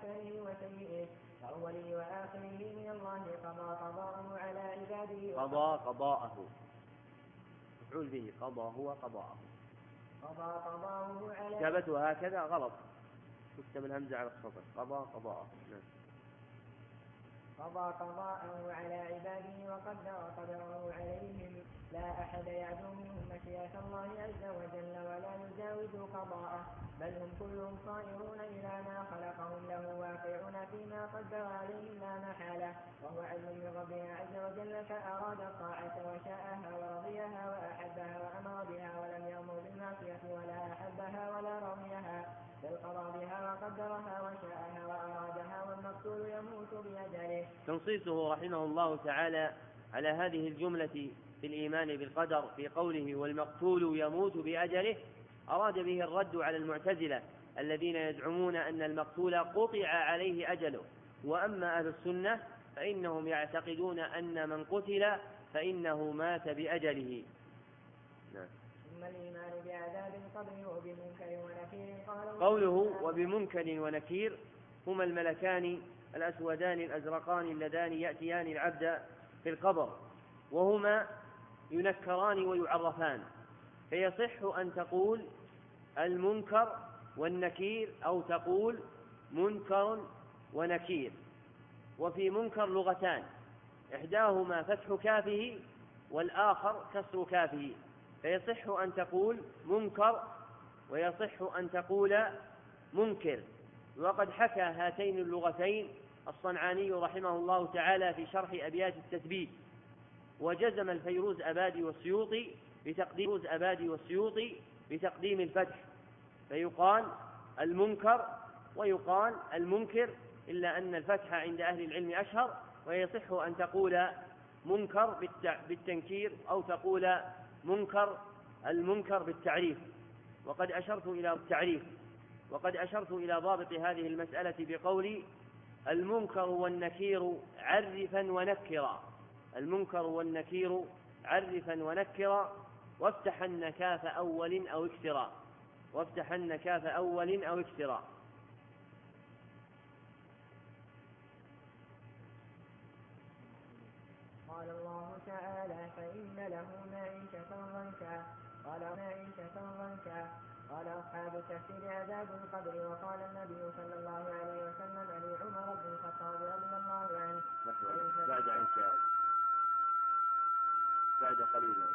حسنه وسيئه وأوله وآخره من الله قضى قضاءه على عباده قضى قضاءه مفعول به قضى هو قضاءه قضى قضاءه على كتابته هكذا غلط تكتب الهمزة على السطر قضى قضاءه نعم. قضى قضاءه على عباده وقدر قدره عليهم لا أحد يعدو منهم مشيئة الله عز وجل ولا يجاوز قضاءه بل هم كلهم صائرون إلى ما خلقهم له واقعون فيما قدر عليهم لا محالة وهو علم من ربنا عز وجل فأراد الطاعة وشاءها ورضيها وأحبها وأمر بها ولم يأمر بالمعصية ولا أحبها ولا رضيها بل قضى بها وقدرها وشاءها وأرادها والمقتول يموت بأجله. تنصيصه رحمه الله تعالى على هذه الجملة في الإيمان بالقدر في قوله والمقتول يموت بأجله أراد به الرد على المعتزلة الذين يزعمون أن المقتول قطع عليه أجله، وأما أهل السنة فإنهم يعتقدون أن من قتل فإنه مات بأجله. نعم. ثم الإيمان بعذاب القبر وبمنكر ونكير قوله وبمنكر ونكير هما الملكان الأسودان الأزرقان اللذان يأتيان العبد في القبر وهما ينكران ويعرفان، فيصح أن تقول المنكر والنكير أو تقول منكر ونكير. وفي منكر لغتان إحداهما فتح كافه والآخر كسر كافه، فيصح أن تقول منكر ويصح أن تقول منكر. وقد حكى هاتين اللغتين الصنعاني رحمه الله تعالى في شرح أبيات التثبيت، وجزم الفيروز أبادي والسيوطي بتقديم أبادي والسيوطي بتقديم الفتح، فيقال المنكر ويقال المنكر، إلا أن الفتح عند أهل العلم أشهر، ويصح أن تقول منكر بالتنكير أو تقول منكر المنكر بالتعريف. وقد أشرت إلى التعريف وقد أشرت إلى ضابط هذه المسألة بقولي المنكر والنكير عرفا ونكرا، المنكر والنكير عرفا ونكرا وافتحن كاف أول أو اكسرا، وافتحن كاف أول أو اكسرا. قال الله تعالى فإن له معيشة ضنكا قال معيشة ضنكا. قال أصحاب تفسير عذاب القبر وقال النبي صلى الله عليه وسلم لعمر بن الخطاب رضي الله عنه بعد عنك بعد قليلا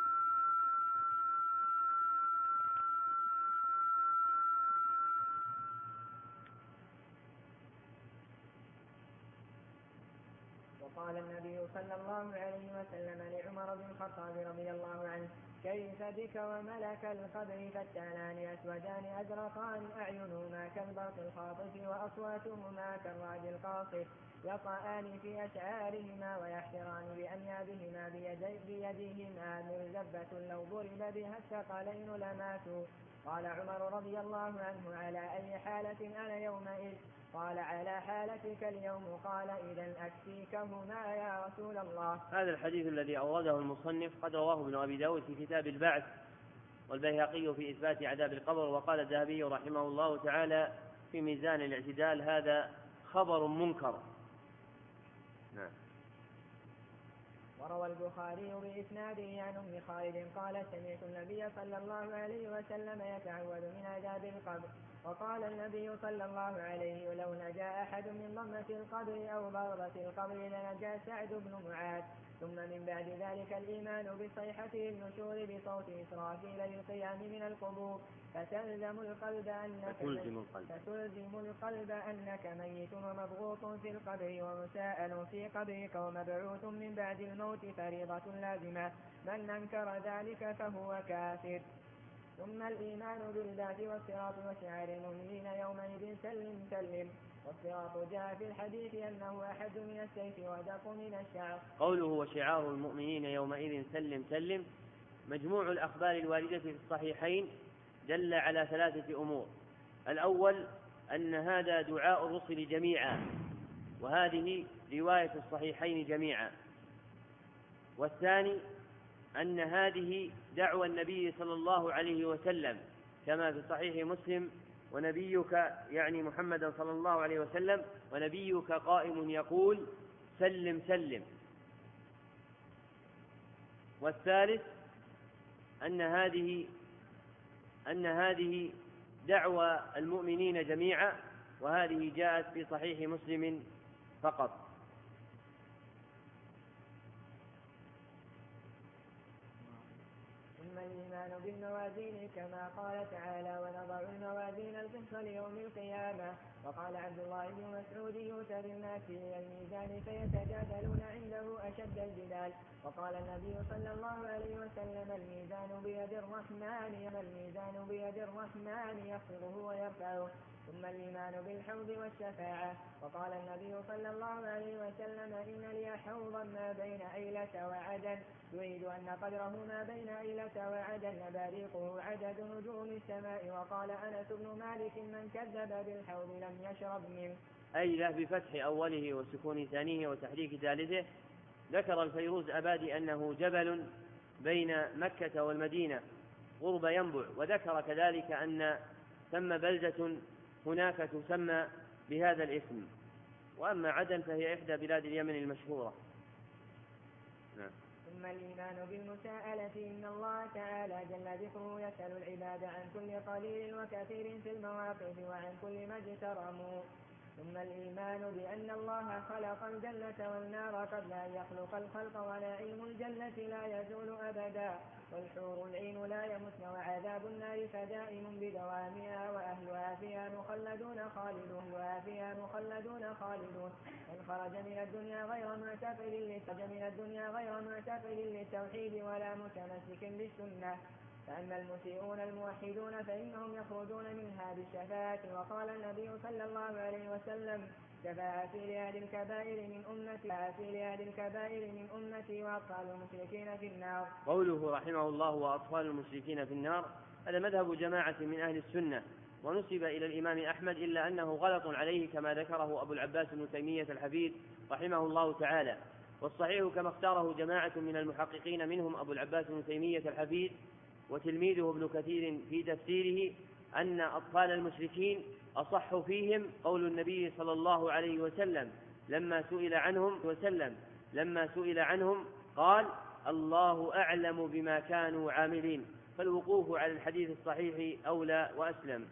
وقال النبي صلى الله عليه وسلم لعمر بن الخطاب رضي الله عنه كيف بك وملك القبر فتانان أسودان أزرقان أعينهما كالبرق الخاطف وأصواتهما كالرعد القاصف يطأان في أشعارهما ويحشران بأنيابهما بيديهما مرزبة لو ضرب بها الثقلين لماتوا. قال عمر رضي الله عنه على أي حالة أنا يومئذ؟ قال على حالتك اليوم. قال إذن أكفيكهما يا رسول الله. هذا الحديث الذي أورده المصنف قد رواه ابن أبي داود في كتاب البعث والبيهقي في إثبات عذاب القبر، وقال الذهبي رحمه الله تعالى في ميزان الاعتدال هذا خبر منكر. نعم. وروى البخاري بإسناده عن أم خالد قال سمعت النبي صلى الله عليه وسلم يتعوذ من عذاب القبر، وقال النبي صلى الله عليه لو نجا أحد من ضمة القبر أو ضربة القبر لنجا سعد بن معاذ. ثم من بعد ذلك الإيمان بصيحة النشور بصوت إسرافيل للقيام من القبور فتلزم القلب أنك فتلزم القلب. فتلزم القلب أنك ميت ومبغوط في القبر ومساءل في قبرك ومبعوث من بعد الموت فريضة لازمة، من أنكر ذلك فهو كافر. ثم الإيمان بالبعث والصراط وشعار المؤمنين يومئذ سلم سلم. والصراط جاء في الحديث أنه أحد من السيف ودق من الشعر. قوله وشعار المؤمنين يومئذ سلم سلم مجموع الأخبار الواردة في الصحيحين دل على ثلاثة أمور. الأول أن هذا دعاء الرسل جميعا، وهذه رواية الصحيحين جميعا. والثاني أن هذه دعوى النبي صلى الله عليه وسلم كما في صحيح مسلم ونبيك يعني محمدا صلى الله عليه وسلم ونبيك قائم يقول سلم سلم. والثالث أن هذه أن هذه دعوى المؤمنين جميعا، وهذه جاءت في صحيح مسلم فقط. ثم الإيمان بالموازين كما قال تعالى ونضع الموازين القسط ليوم القيامة. وقال عبد الله بن مسعود يؤتى بالناس إلى الميزان فيتجادلون عنده أشد الجدال. وقال النبي صلى الله عليه وسلم الميزان بيد الرحمن الميزان بيد الرحمن يخفضه ويرفعه. ثم الإيمان بالحوض والشفاعة. وقال النبي صلى الله عليه وسلم إن لي حوضا ما بين أيلة وعدن يريد أن قدره ما بين أيلة وعدن باريقه عدد نجوم السماء. وقال أنس بن مالك من كذب بالحوض لم يشرب منه. أيلة بفتح أوله وسكون ثانيه وتحريك ثالثه. ذكر الفيروز أبادي أنه جبل بين مكة والمدينة قرب ينبع. وذكر كذلك أن ثم بلدة هناك تسمى بهذا الاسم. وأما عدن فهي إحدى بلاد اليمن المشهورة. نعم. ثم الإيمان بالمساءلة إن الله تعالى جل ذكره يسأل العباد عن كل قليل وكثير في المواقف وعن كل ما اجترموا. ثم الإيمان بأن الله خلق الجنة والنار قبل أن يخلق الخلق ونعيم الجنة لا يزول أبدا والحور العين لا يمتن وعذاب النار فدائم بدوامها وأهلها فيها مخلدون خالدون وأهلها فيها مخلدون خالدون. من خرج من الدنيا غير معتقل من الدنيا غير معتقل للتوحيد ولا متمسك بالسنة. فأما المسيئون الموحدون فإنهم يخرجون منها بالشفاعة. وقال النبي صلى الله عليه وسلم شفاعتي لأهل الكبائر من أمتي شفاعتي لأهل الكبائر من أمتي وأطفال المشركين في النار. قوله رحمه الله وأطفال المشركين في النار هذا مذهب جماعة من أهل السنة، ونسب إلى الإمام أحمد إلا أنه غلط عليه كما ذكره أبو العباس ابن تيمية الحفيد رحمه الله تعالى. والصحيح كما اختاره جماعة من المحققين منهم أبو العباس ابن تيمية الحفيد وتلميذه ابن كثير في تفسيره أن أطفال المشركين أصح فيهم قول النبي صلى الله عليه وسلم لما سئل عنهم وسلم لما سئل عنهم قال الله أعلم بما كانوا عاملين. فالوقوف على الحديث الصحيح أولى وأسلم.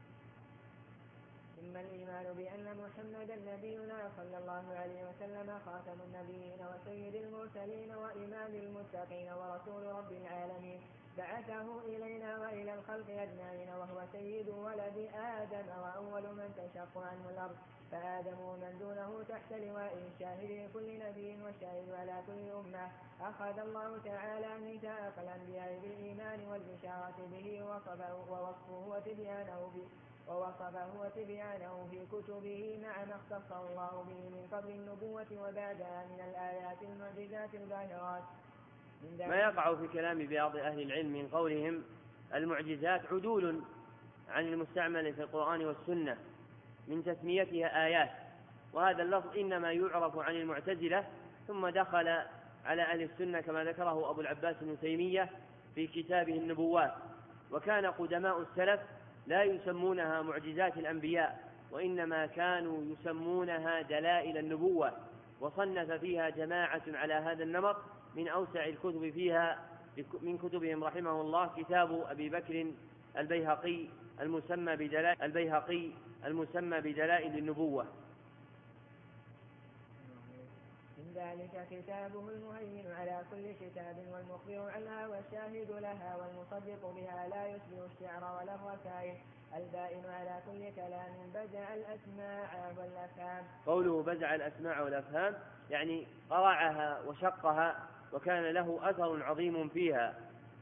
ثم الإيمان بأن محمدا نبينا صلى الله عليه وسلم خاتم النبيين وسيد المرسلين وإمام المتقين ورسول رب العالمين بعثه إلينا وإلى الخلق أجمعين وهو سيد ولد آدم وأول من تشق عنه الأرض. فآدم ومن دونه تحت لواء الشاهد لكل نبي والشاهد على كل أمة. أخذ الله تعالى ميثاق الأنبياء بالإيمان والبشارة به ووصفه ووصفه وتبيانه به ووصفه وتبيانه في كتبه مع ما اختص الله به من قبل النبوة وبعدها من الآيات المعجزات الباهرات. ما يقع في كلام بعض أهل العلم من قولهم المعجزات عدول عن المستعمل في القرآن والسنة من تسميتها آيات، وهذا اللفظ إنما يعرف عن المعتزلة ثم دخل على أهل السنة كما ذكره أبو العباس بن تيمية في كتابه النبوات. وكان قدماء السلف لا يسمونها معجزات الأنبياء وإنما كانوا يسمونها دلائل النبوة، وصنف فيها جماعة على هذا النمط من أوسع الكتب فيها من كتبهم رحمه الله كتاب أبي بكر البيهقي المسمى بدلائل البيهقي المسمى بدلائل النبوة. من ذلك كتابه المهيمن على كل كتاب والمخبر عنها والشاهد لها والمصدق بها لا يشبه الشعر ولا الركائب البائن على كل كلام بزع الأسماع والأفهام. قوله بزع الأسماع والأفهام يعني قرعها وشقها وكان له أثر عظيم فيها.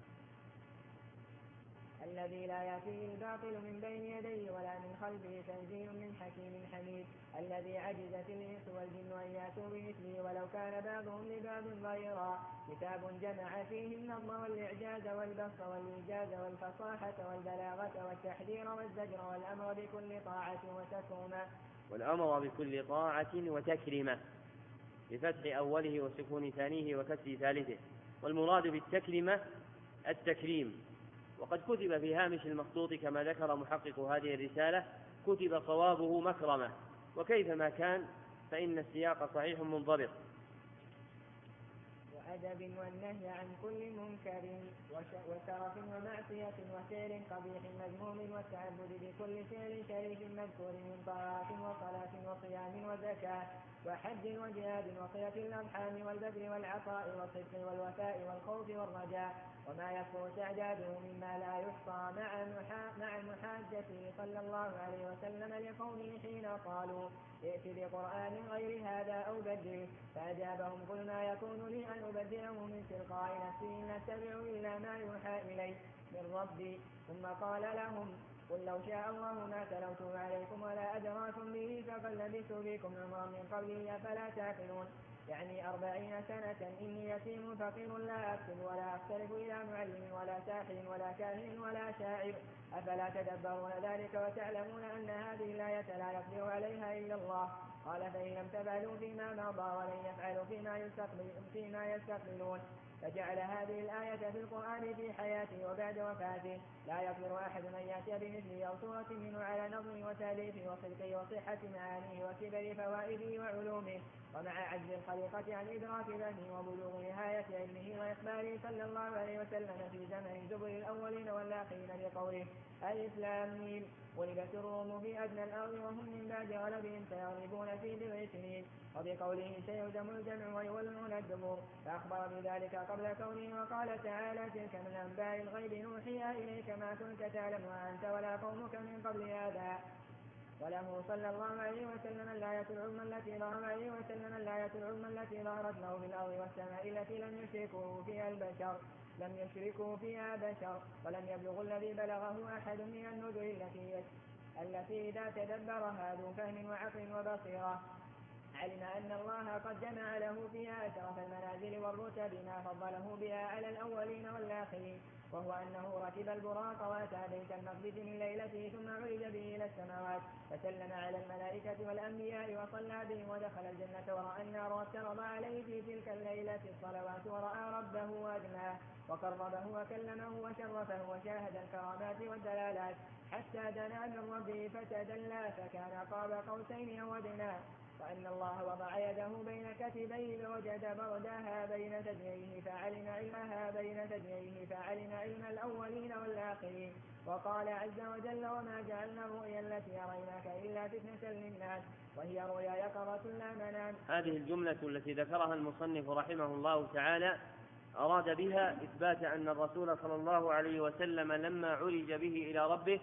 الذي لا يأتيه الباطل من بين يديه ولا من خلفه تنزيل من حكيم حميد. الذي عجزت الإنس والجن أن يأتوا بمثله ولو كان بعضهم لبعض ظهيرا. كتاب جمع فيه النظم والإعجاز والبسط والإيجاز والفصاحة والبلاغة والتحذير والزجر والأمر بكل طاعة وتكرمة والأمر بكل طاعة وتكرمة بفتح أوله وسكون ثانيه وكسر ثالثه. والمراد بالتكرمة التكريم، وقد كتب في هامش المخطوط كما ذكر محقق هذه الرسالة كتب صوابه مكرمة، وكيفما كان فإن السياق صحيح منضبط. وأدب والنهي عن كل منكر وشرف ومعصية وفعل قبيح مذموم والتعبد بكل فعل شريف مذكور من طاعات وصلاة وصيام وزكاة وحج وجهاد وصلة الأرحام والبذل والعطاء والصدق والوفاء والخوف والرجاء وما يكفر تعداده مما لا يحصى مع مع محاجته صلى الله عليه وسلم لقومه حين قالوا ائت بقرآن غير هذا أو بدله، فأجابهم قل ما يكون لي أن أبدله من تلقاء نفسي إن أتبع إلا ما يوحى إلي من ربي. ثم قال لهم قل لو شاء الله ما تلوته عليكم ولا أدراكم به فقد لبثت بكم عمرا من قبله أفلا تعقلون، يعني أربعين سنة إني يتيم فقير لا أكتب ولا أختلف إلى معلم ولا ساحر ولا كاهن ولا شاعر، أفلا تدبرون ذلك وتعلمون أن هذه الآية لا يقدر عليها إلا الله. قال فإن لم تفعلوا فيما مضى ولن يفعلوا فيما يستقبل فيما يستقبلون. فجعل هذه الآية في القرآن في حياته وبعد وفاته، لا يقدر أحد أن يأتي بمثله أو سورة منه على نظم وتأليفه وصدقه وصحة معانيه وكبر فوائده وعلومه، ومع عجز الخليقة عن إدراك فهمه وبلوغ نهاية علمه وإخباره صلى الله عليه وسلم في زمن زبر الأولين والآخرين بقوله ألف لام ميم غلبت الروم في أدنى الأرض وهم من بعد غلبهم سيغلبون في بضع سنين، وبقوله سيهزم الجمع ويولون الدبور، فأخبر بذلك قبل كونه. وقال تعالى تلك من أنباء الغيب نوحيها إليك ما كنت تعلمها أنت ولا قومك من قبل هذا. وله صلى الله عليه وسلم الآية العظمى التي ظهر عليه وسلم الآية العظمى التي ظهرت له في الأرض والسماء التي لم يشركه فيها البشر لم يشركوا فيها بشر ولم يبلغ الذي بلغه أحد من النذر التي التي إذا تدبرها ذو فهم وعقل وبصيرة علم أن الله قد جمع له فيها أشرف المنازل والرتب ما فضله بها على الأولين والآخرين، وهو أنه ركب البراق وأتى بيت المقدس من ليلته ثم عرج به إلى السماوات فسلم على الملائكة والأنبياء وصلى بهم ودخل الجنة ورأى النار وافترض عليه في تلك الليلة الصلوات ورأى ربه وأدناه وقربه وكلمه وشرفه وشاهد الكرامات والدلالات حتى دنا من ربه فتدلى فكان قاب قوسين أو أدنى، وأن الله وضع يده بين كتفيه فوجد بردها بين ثدييه فعلم علمها بين ثدييه فعلم علم الأولين والآخرين. وقال عز وجل وما جعلنا الرؤيا التي أريناك إلا فتنة للناس وهي رؤيا يقظة لا منام. هذه الجملة التي ذكرها المصنف رحمه الله تعالى أراد بها إثبات أن الرسول صلى الله عليه وسلم لما عرج به إلى ربه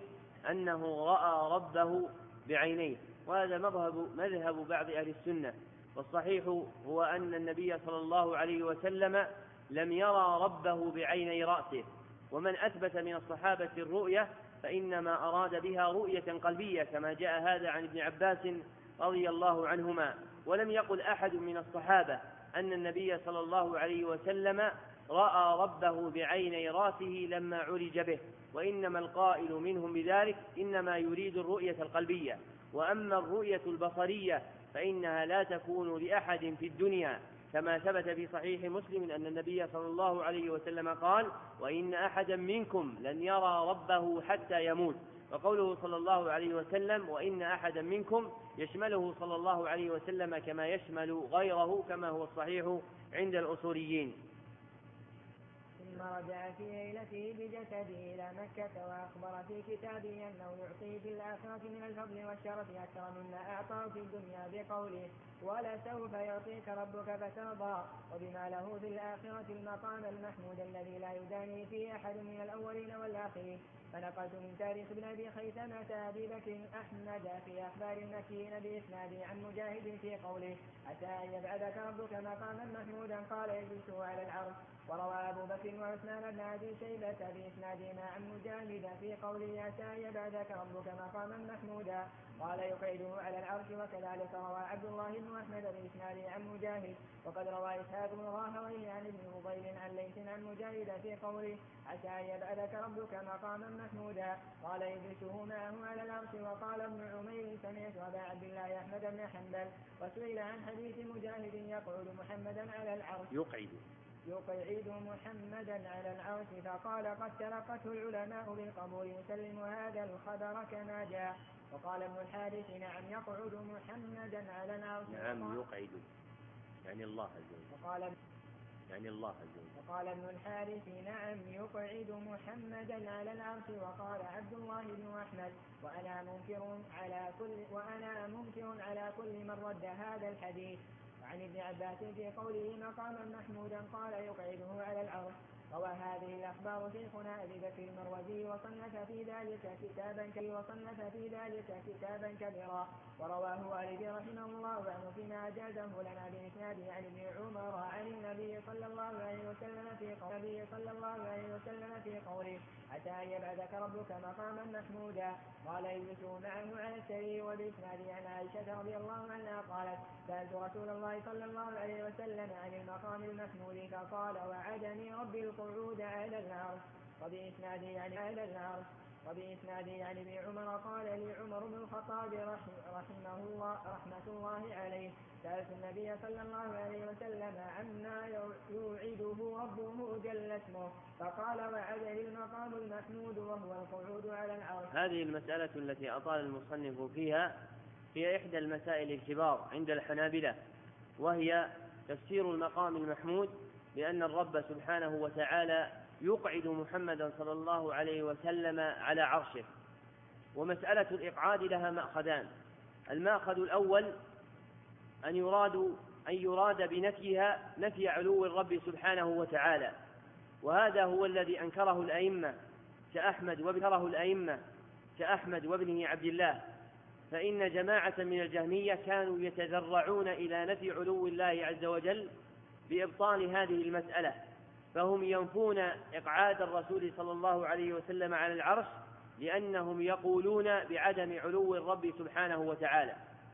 أنه رأى ربه بعينيه، وهذا مذهب مذهب بعض أهل السنة، والصحيح هو أن النبي صلى الله عليه وسلم لم يرى ربه بعيني رأسه، ومن أثبت من الصحابة الرؤية فإنما أراد بها رؤية قلبية كما جاء هذا عن ابن عباس رضي الله عنهما، ولم يقل أحد من الصحابة أن النبي صلى الله عليه وسلم رأى ربه بعيني رأسه لما عرج به، وإنما القائل منهم بذلك إنما يريد الرؤية القلبية، وأما الرؤية البصرية فإنها لا تكون لأحد في الدنيا، كما ثبت في صحيح مسلم أن النبي صلى الله عليه وسلم قال وإن أحدا منكم لن يرى ربه حتى يموت، وقوله صلى الله عليه وسلم وإن أحدا منكم يشمله صلى الله عليه وسلم كما يشمل غيره كما هو الصحيح عند الأصوليين. ثم رجع في ليلته بجسده إلى مكة وأخبر في كتابه أنه يعطيه في الآخرة من الفضل والشرف أكثر مما أعطاه في الدنيا بقوله ولسوف يعطيك ربك فترضى، وبما له في الآخرة المقام المحمود الذي لا يداني فيه أحد من الأولين والآخرين. فنقلت من تاريخ ابن أبي خيثمة أبي بكر أحمد في أخبار المكيين بإسناده عن مجاهد في قوله أتى أن يبعثك ربك مقاما محمودا قال يجلسه على العرش. وروى أبو بكر وعثمان بن أبي شيبة بإسنادهما عن مجاهد في قوله أتى أن يبعثك ربك مقاما محمودا قال يقعده على العرش. وكذلك روى عبد الله بن أحمد بإسناده عن مجاهد. وقد روى إسحاق بن راهويه عن ابن فضيل عن ليث عن مجاهد في قوله أتى أن يبعثك ربك مقاما محمودا قال يجلسه معه على العرش. وقال ابن عمير سمعت أبا عبد الله أحمد بن حنبل وسئل عن حديث مجاهد يقعد محمدا على العرش يقعد يقعد محمدا على العرش، فقال قد تلقته العلماء بالقبول يسلم هذا الخبر كما جاء. وقال ابن الحارث نعم يقعد محمدا على العرش. نعم يقعد يعني الله عز وجل. وقال يعني الله عز وجل. وقال ابن الحارث نعم يقعد محمدا على العرش. وقال عبد الله بن أحمد وأنا منكر على كل وأنا منكر على كل من رد هذا الحديث. وعن ابن عباس في قوله مقاما محمودا قال يقعده على العرش. روى هذه الأخبار شيخنا أبي بكر المروزي وصنف في ذلك كتابا وصنف في ذلك كتابا كبيرا. ورواه والدي رحمه الله عنه فيما أجازه لنا بإسناده عن ابن عمر عن النبي صلى الله عليه وسلم في قول النبي صلى الله عليه وسلم في قوله حتى أن يبعثك ربك مقاما محمودا. قال يجلسوا معه على السرير. وبإسناده عن عائشة رضي الله عنها قالت سألت رسول الله صلى الله عليه وسلم عن المقام المحمود فقال وعدني ربي القعود على العرش. وبإسناده يعني على العرش. وبإسناده يعني ابن عمر قال لي عمر بن الخطاب رحمه الله رحمة الله عليه سألت النبي صلى الله عليه وسلم عما يوعده ربه جل اسمه فقال وعده المقام المحمود وهو القعود على العرش. هذه المسألة التي أطال المصنف فيها هي إحدى المسائل الكبار عند الحنابلة، وهي تفسير المقام المحمود بأن الرب سبحانه وتعالى يقعد محمدا صلى الله عليه وسلم على عرشه. ومسألة الإقعاد لها مأخذان. المأخذ الأول أن يراد أن يراد بنفيها نفي علو الرب سبحانه وتعالى، وهذا هو الذي أنكره الأئمة كأحمد وابنه الأئمة كأحمد وابنه عبد الله، فإن جماعة من الجهمية كانوا يتذرعون إلى نفي علو الله عز وجل بإبطال هذه المسألة، فهم ينفون إقعاد الرسول صلى الله عليه وسلم على العرش لأنهم يقولون بعدم علو الرب سبحانه وتعالى.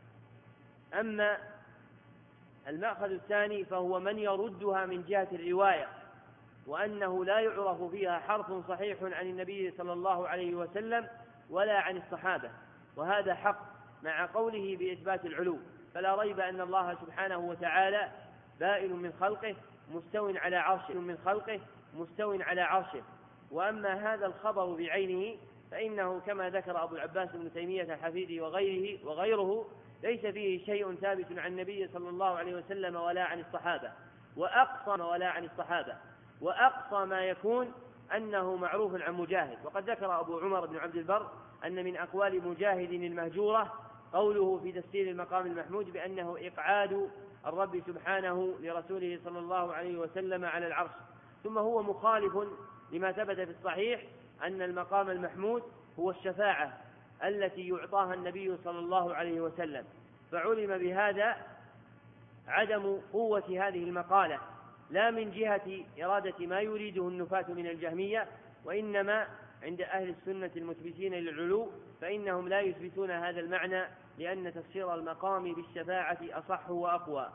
أما المأخذ الثاني فهو من يردها من جهة الرواية، وأنه لا يعرف فيها حرف صحيح عن النبي صلى الله عليه وسلم ولا عن الصحابة، وهذا حق مع قوله بإثبات العلو، فلا ريب أن الله سبحانه وتعالى بائن من خلقه مستو على عرشه من خلقه مستو على عرشه. وأما هذا الخبر بعينه فإنه كما ذكر أبو العباس بن تيمية الحفيدي وغيره وغيره ليس فيه شيء ثابت عن النبي صلى الله عليه وسلم ولا عن الصحابة، وأقصى ولا عن الصحابة وأقصى ما يكون أنه معروف عن مجاهد. وقد ذكر أبو عمر بن عبد البر أن من أقوال مجاهد المهجورة قوله في تفسير المقام المحمود بأنه إقعاد الرب سبحانه لرسوله صلى الله عليه وسلم على العرش. ثم هو مخالف لما ثبت في الصحيح أن المقام المحمود هو الشفاعة التي يعطاها النبي صلى الله عليه وسلم، فعلم بهذا عدم قوة هذه المقالة لا من جهة إرادة ما يريده النفاة من الجهمية، وإنما عند أهل السنة المثبتين للعلو فإنهم لا يثبتون هذا المعنى لأن تفسير المقام بالشفاعة أصح وأقوى.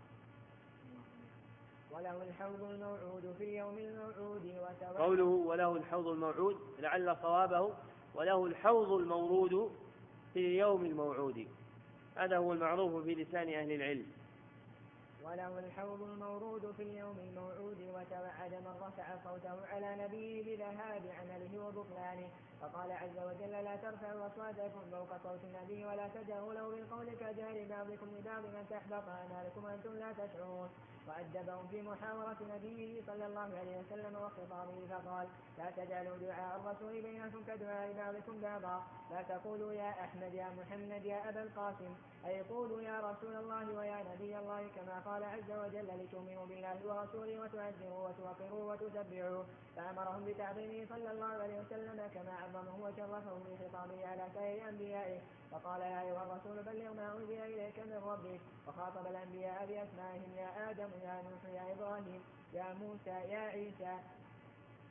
وله الحوض الموعود في اليوم الموعود قوله وله الحوض الموعود لعل صوابه وله الحوض المورود في اليوم الموعود، هذا هو المعروف في لسان أهل العلم. وله الحوض المورود في اليوم الموعود وتوعد من رفع صوته على نبيه بذهاب عمله وبطلانه، فقال عز وجل لا ترفعوا أصواتكم فوق صوت النبي ولا تجهروا له بالقول كجهر بعضكم لبعض أن تحبط أعمالكم وأنتم لا تشعرون. وأدبهم في محاورة نبيه صلى الله عليه وسلم وخطابه فقال لا تجعلوا دعاء الرسول بينكم كدعاء بعضكم بعضا، لا تقولوا يا أحمد يا محمد يا أبا القاسم، أي قولوا يا رسول الله ويا نبي الله كما قال عز وجل لتؤمنوا بالله ورسوله وتعزروه وتوقروه وتسبحوه. فأمرهم بتعظيمه صلى الله عليه وسلم كما عظمه وشرفه بخطابه على سائر أنبيائه، فقال يا أيها الرسول بلغ ما أنزل إليك من ربك، وخاطب الأنبياء بأسمائهم يا آدم يا نوح يا إبراهيم يا موسى يا عيسى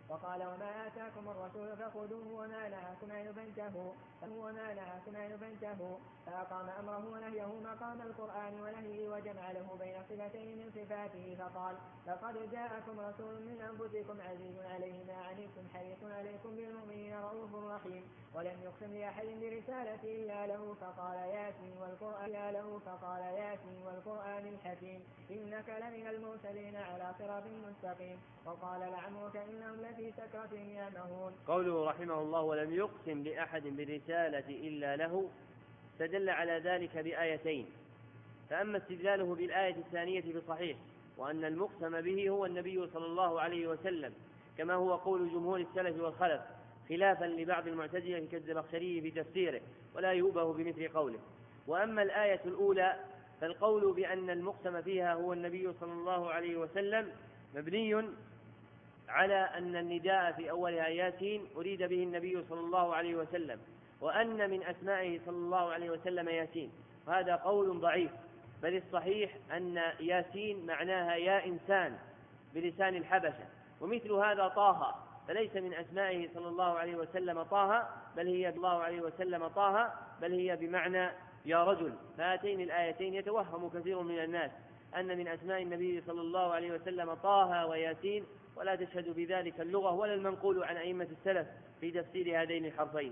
وقال وما آتاكم الرسول فخذوه وما نهاكم عنه فانتهوا وما نهاكم عنه فانتهوا فأقام أمره ونهيه مقام القرآن ونهيه وجمع له بين صفتين من صفاته فقال لقد جاءكم رسول من أنفسكم عزيز عليه ما عنتم حريص عليكم بالمؤمنين رؤوف رحيم ولم يقسم لأحد برسالة إلا له فقال ياسين والقرآن إلا له فقال ياسين والقرآن الحكيم إنك لمن المرسلين على صراط مستقيم وقال لعمرك إنهم لفي سكرتهم يعمهون. قوله رحمه الله ولم يقسم لأحد بالرسالة إلا له استدل على ذلك بآيتين. فأما استدلاله بالآية الثانية بصحيح وأن المقسم به هو النبي صلى الله عليه وسلم كما هو قول جمهور السلف والخلف خلافا لبعض المعتزلة كالزمخشري في تفسيره ولا يؤبه بمثل قوله. وأما الآية الأولى فالقول بأن المقسم فيها هو النبي صلى الله عليه وسلم مبني على أن النداء في أولها ياسين أريد به النبي صلى الله عليه وسلم وأن من أسمائه صلى الله عليه وسلم ياسين، وهذا قول ضعيف، بل الصحيح أن ياسين معناها يا إنسان بلسان الحبشة، ومثل هذا طه فليس من أسمائه صلى الله عليه وسلم طه بل هي الله عليه وسلم طه بل هي بمعنى يا رجل. فهاتين الآيتين يتوهم كثير من الناس أن من أسماء النبي صلى الله عليه وسلم طه وياسين، ولا تشهد بذلك اللغة ولا المنقول عن أئمة السلف في تفسير هذين الحرفين.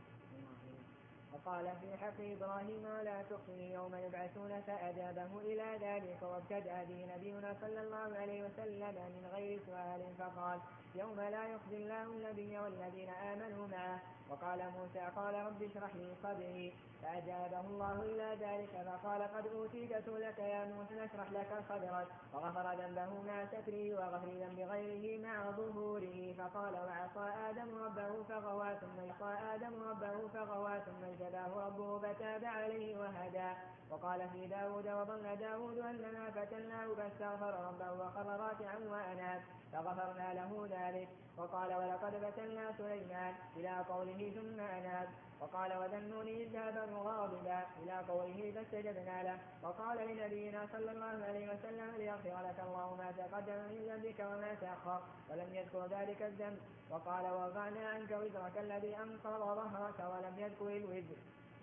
وقال في حق إبراهيم ولا تخزني يوم يبعثون فأجابه إلى ذلك وابتدأ به نبينا صلى الله عليه وسلم من غير سؤال فقال يوم لا يخزي الله النبي والذين آمنوا معه. وقال موسى قال رب اشرح لي صدري فأجابه الله إلى ذلك فقال قد أوتيت سؤلك يا موسى نشرح لك صدرك وغفر ذنبه مع ستره وغفر ذنب غيره مع ظهوره. فقال وعصى آدم ربه فغوى ثم عصى آدم ربه فغوى ثم اجتباه ربه فتاب عليه وهدى. وقال في داود وظن داود أننا فتناه فاستغفر ربه وخر راكعا وأناب فغفرنا له ذلك. وقال ولقد فتنا سليمان إلى قوله ثم أناب. وقال وذنون إذ ذهب مغاضبا إلى قوله فاستجبنا له. وقال لنبينا صلى الله عليه وسلم ليغفر لك الله ما تقدم من ذنبك وما تأخر ولم يذكر ذلك الذنب. وقال ووضعنا عنك وزرك الذي أنقض ظهرك ولم يذكر الوزر.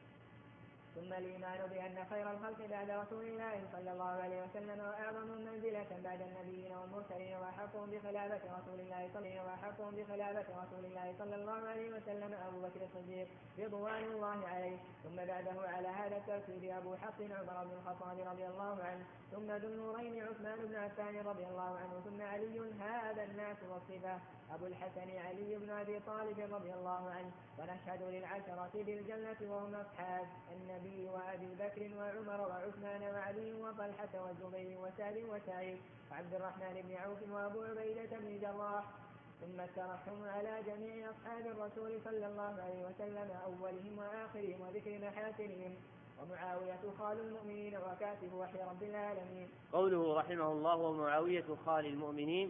ثم الإيمان بأن خير الخلق بعد رسول الله صلى الله عليه وسلم وأعظم منزلة بعد النبيين والمرسلين وأحقهم بخلافة رسول الله صلى الله عليه وسلم وأحقهم بخلافة رسول الله صلى الله عليه وسلم أبو بكر الصديق رضوان الله عليه. ثم بعده على هذا الترتيب أبو حفص عمر بن الخطاب رضي الله عنه ثم ذو النورين عثمان بن عفان رضي الله عنه ثم علي هذا الناس والصفة أبو الحسن علي بن أبي طالب رضي الله عنه. ونشهد للعشرة بالجنة وهم أصحاب النبي وأبي بكر وعمر وعثمان وعلي وطلحة والزبير وسعد وسعيد وعبد الرحمن بن عوف وأبو عبيدة بن جراح. ثم الترحم على جميع أصحاب الرسول صلى الله عليه وسلم أولهم وآخرهم وذكر محاسنهم. ومعاوية خال المؤمنين وكاتب وحي رب العالمين. قوله رحمه الله ومعاوية خال المؤمنين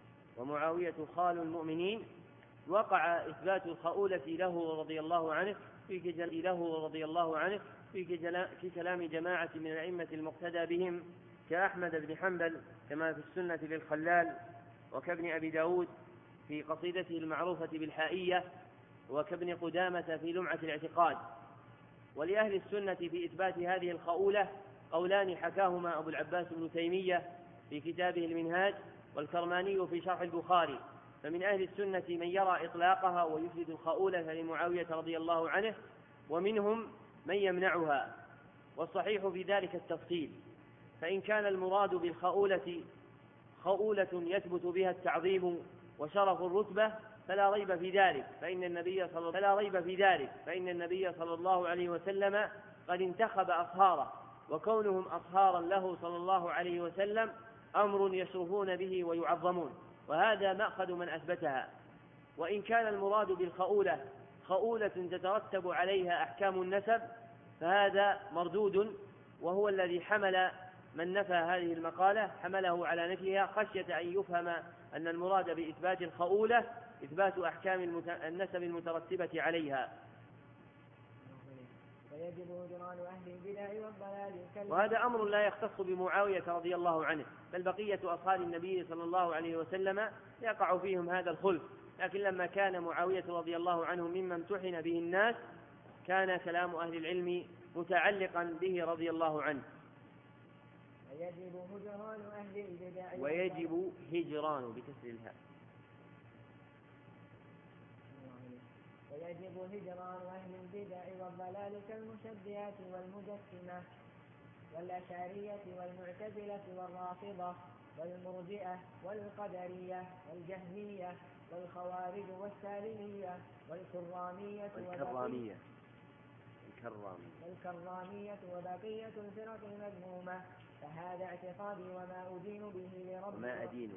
ومعاوية خال المؤمنين وقع إثبات الخؤولة له رضي الله عنه في له رضي الله عنه في كلام جماعة من الأئمة المقتدى بهم كأحمد بن حنبل كما في السنة للخلال وكابن أبي داود في قصيدته المعروفة بالحائية وكابن قدامة في لمعة الاعتقاد. ولأهل السنة في إثبات هذه الخؤولة قولان حكاهما أبو العباس بن تيمية في كتابه المنهاج والكرماني في شرح البخاري. فمن أهل السنة من يرى إطلاقها ويفسد الخؤولة لمعاوية رضي الله عنه ومنهم من يمنعها، والصحيح في ذلك التفصيل. فإن كان المراد بالخؤولة خؤولة يثبت بها التعظيم وشرف الرتبة فلا ريب في ذلك فإن النبي صلى فلا ريب في ذلك فإن النبي صلى الله عليه وسلم قد انتخب أصهاره، وكونهم أصهارا له صلى الله عليه وسلم أمر يشرفون به ويعظمون، وهذا مأخذ من أثبتها. وإن كان المراد بالخؤولة خؤولة تترتب عليها أحكام النسب فهذا مردود، وهو الذي حمل من نفى هذه المقالة حمله على نفيها خشية أن يفهم أن المراد بإثبات الخؤولة إثبات أحكام النسب المترتبة عليها. وهذا أمر لا يختص بمعاوية رضي الله عنه، بل بقية أصحاب النبي صلى الله عليه وسلم يقع فيهم هذا الخلف، لكن لما كان معاوية رضي الله عنه ممن امتحن به الناس كان كلام أهل العلم متعلقا به رضي الله عنه. ويجب هجران أهل البدع ويجب هجران بكسر الهاء. ويجب هجران أهل البدع والضلال كالمشبهة والمجسمة والأشعرية والمعتزلة والرافضة والمرجئة والقدرية والجهمية والخوارج والسالمية والكرامية والكرامية الكرامية والكرامية وبقية الفرق المذمومة. فهذا اعتقادي وما أدين به لربي وما أدين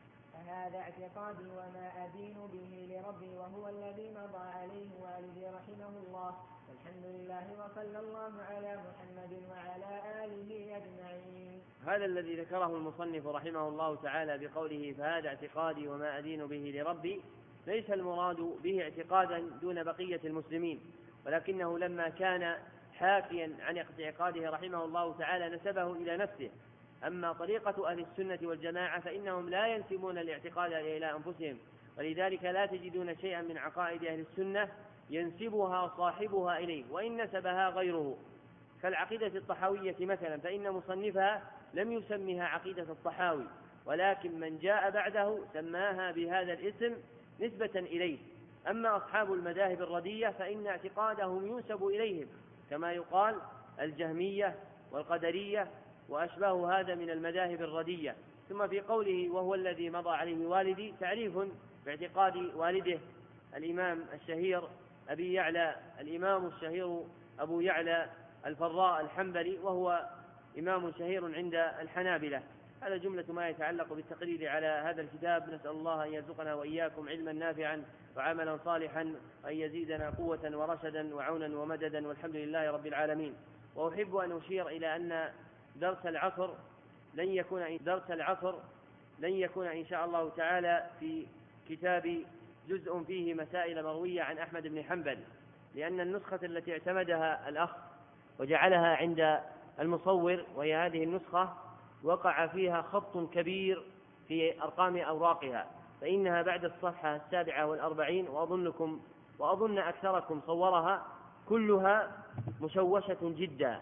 فهذا اعتقادي وما أدين به لربي وهو الذي مضى عليه والدي رحمه الله. والحمد لله وصلى الله على محمد وعلى آله أجمعين. هذا الذي ذكره المصنف رحمه الله تعالى بقوله فهذا اعتقادي وما أدين به لربي ليس المراد به اعتقادا دون بقية المسلمين، ولكنه لما كان حافيا عن اعتقاده رحمه الله تعالى نسبه إلى نفسه. أما طريقة أهل السنة والجماعة فإنهم لا ينسبون الاعتقاد إلى أنفسهم، ولذلك لا تجدون شيئا من عقائد أهل السنة ينسبها صاحبها إليه وإن نسبها غيره، كالعقيدة الطحاوية مثلا، فإن مصنفها لم يسمها عقيدة الطحاوي، ولكن من جاء بعده سماها بهذا الاسم نسبة إليه. أما أصحاب المذاهب الردية فإن اعتقادهم ينسب إليهم، كما يقال الجهمية والقدرية وأشباه هذا من المذاهب الردية. ثم في قوله وهو الذي مضى عليه والدي تعريف باعتقاد والده الإمام الشهير أبي يعلى الإمام الشهير أبو يعلى الفراء الحنبلي، وهو إمام شهير عند الحنابلة. هذا جملة ما يتعلق بالتقرير على هذا الكتاب. نسأل الله أن يرزقنا وإياكم علما نافعا وعملا صالحا، وأن يزيدنا قوة ورشدا وعونا ومددا، والحمد لله رب العالمين. وأحب أن أشير إلى أن درس العصر لن يكون درس العصر لن يكون إن شاء الله تعالى في كتاب جزء فيه مسائل مروية عن أحمد بن حنبل، لأن النسخة التي اعتمدها الأخ وجعلها عند المصور وهي هذه النسخة وقع فيها خط كبير في أرقام أوراقها، فإنها بعد الصفحة السابعة والأربعين، وأظنكم وأظن أكثركم صورها كلها مشوشة جدا،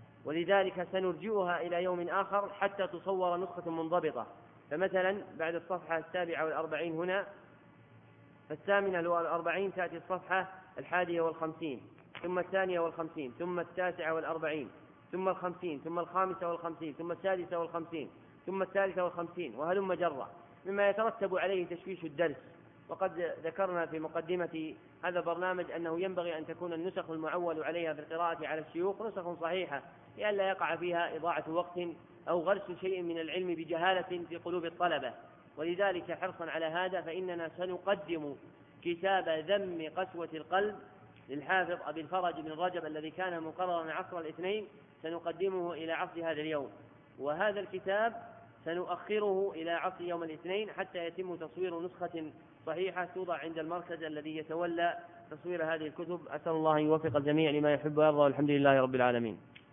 ولذلك سنرجئها إلى يوم آخر حتى تصور نسخة منضبطة. فمثلا بعد الصفحة السابعة والأربعين هنا الثامنة والأربعين تأتي الصفحة الحادية والخمسين، ثم الثانية والخمسين، ثم التاسعة والأربعين، ثم الخمسين، ثم الخامسة والخمسين، ثم السادسة والخمسين، ثم الثالثة والخمسين، وهلم جرة، مما يترتب عليه تشويش الدرس. وقد ذكرنا في مقدمة هذا البرنامج أنه ينبغي أن تكون النسخ المعول عليها في القراءة على الشيوخ نسخ صحيحة، لئلا يقع فيها إضاعة وقت أو غرس شيء من العلم بجهالة في قلوب الطلبة. ولذلك حرصا على هذا فإننا سنقدم كتاب ذم قسوة القلب للحافظ أبي الفرج بن رجب الذي كان مقررا عصر الاثنين، سنقدمه إلى عصر هذا اليوم، وهذا الكتاب سنؤخره إلى عصر يوم الاثنين حتى يتم تصوير نسخة صحيحة توضع عند المركز الذي يتولى تصوير هذه الكتب. أسأل الله أن يوفق الجميع لما يحب ويرضى، والحمد لله رب العالمين.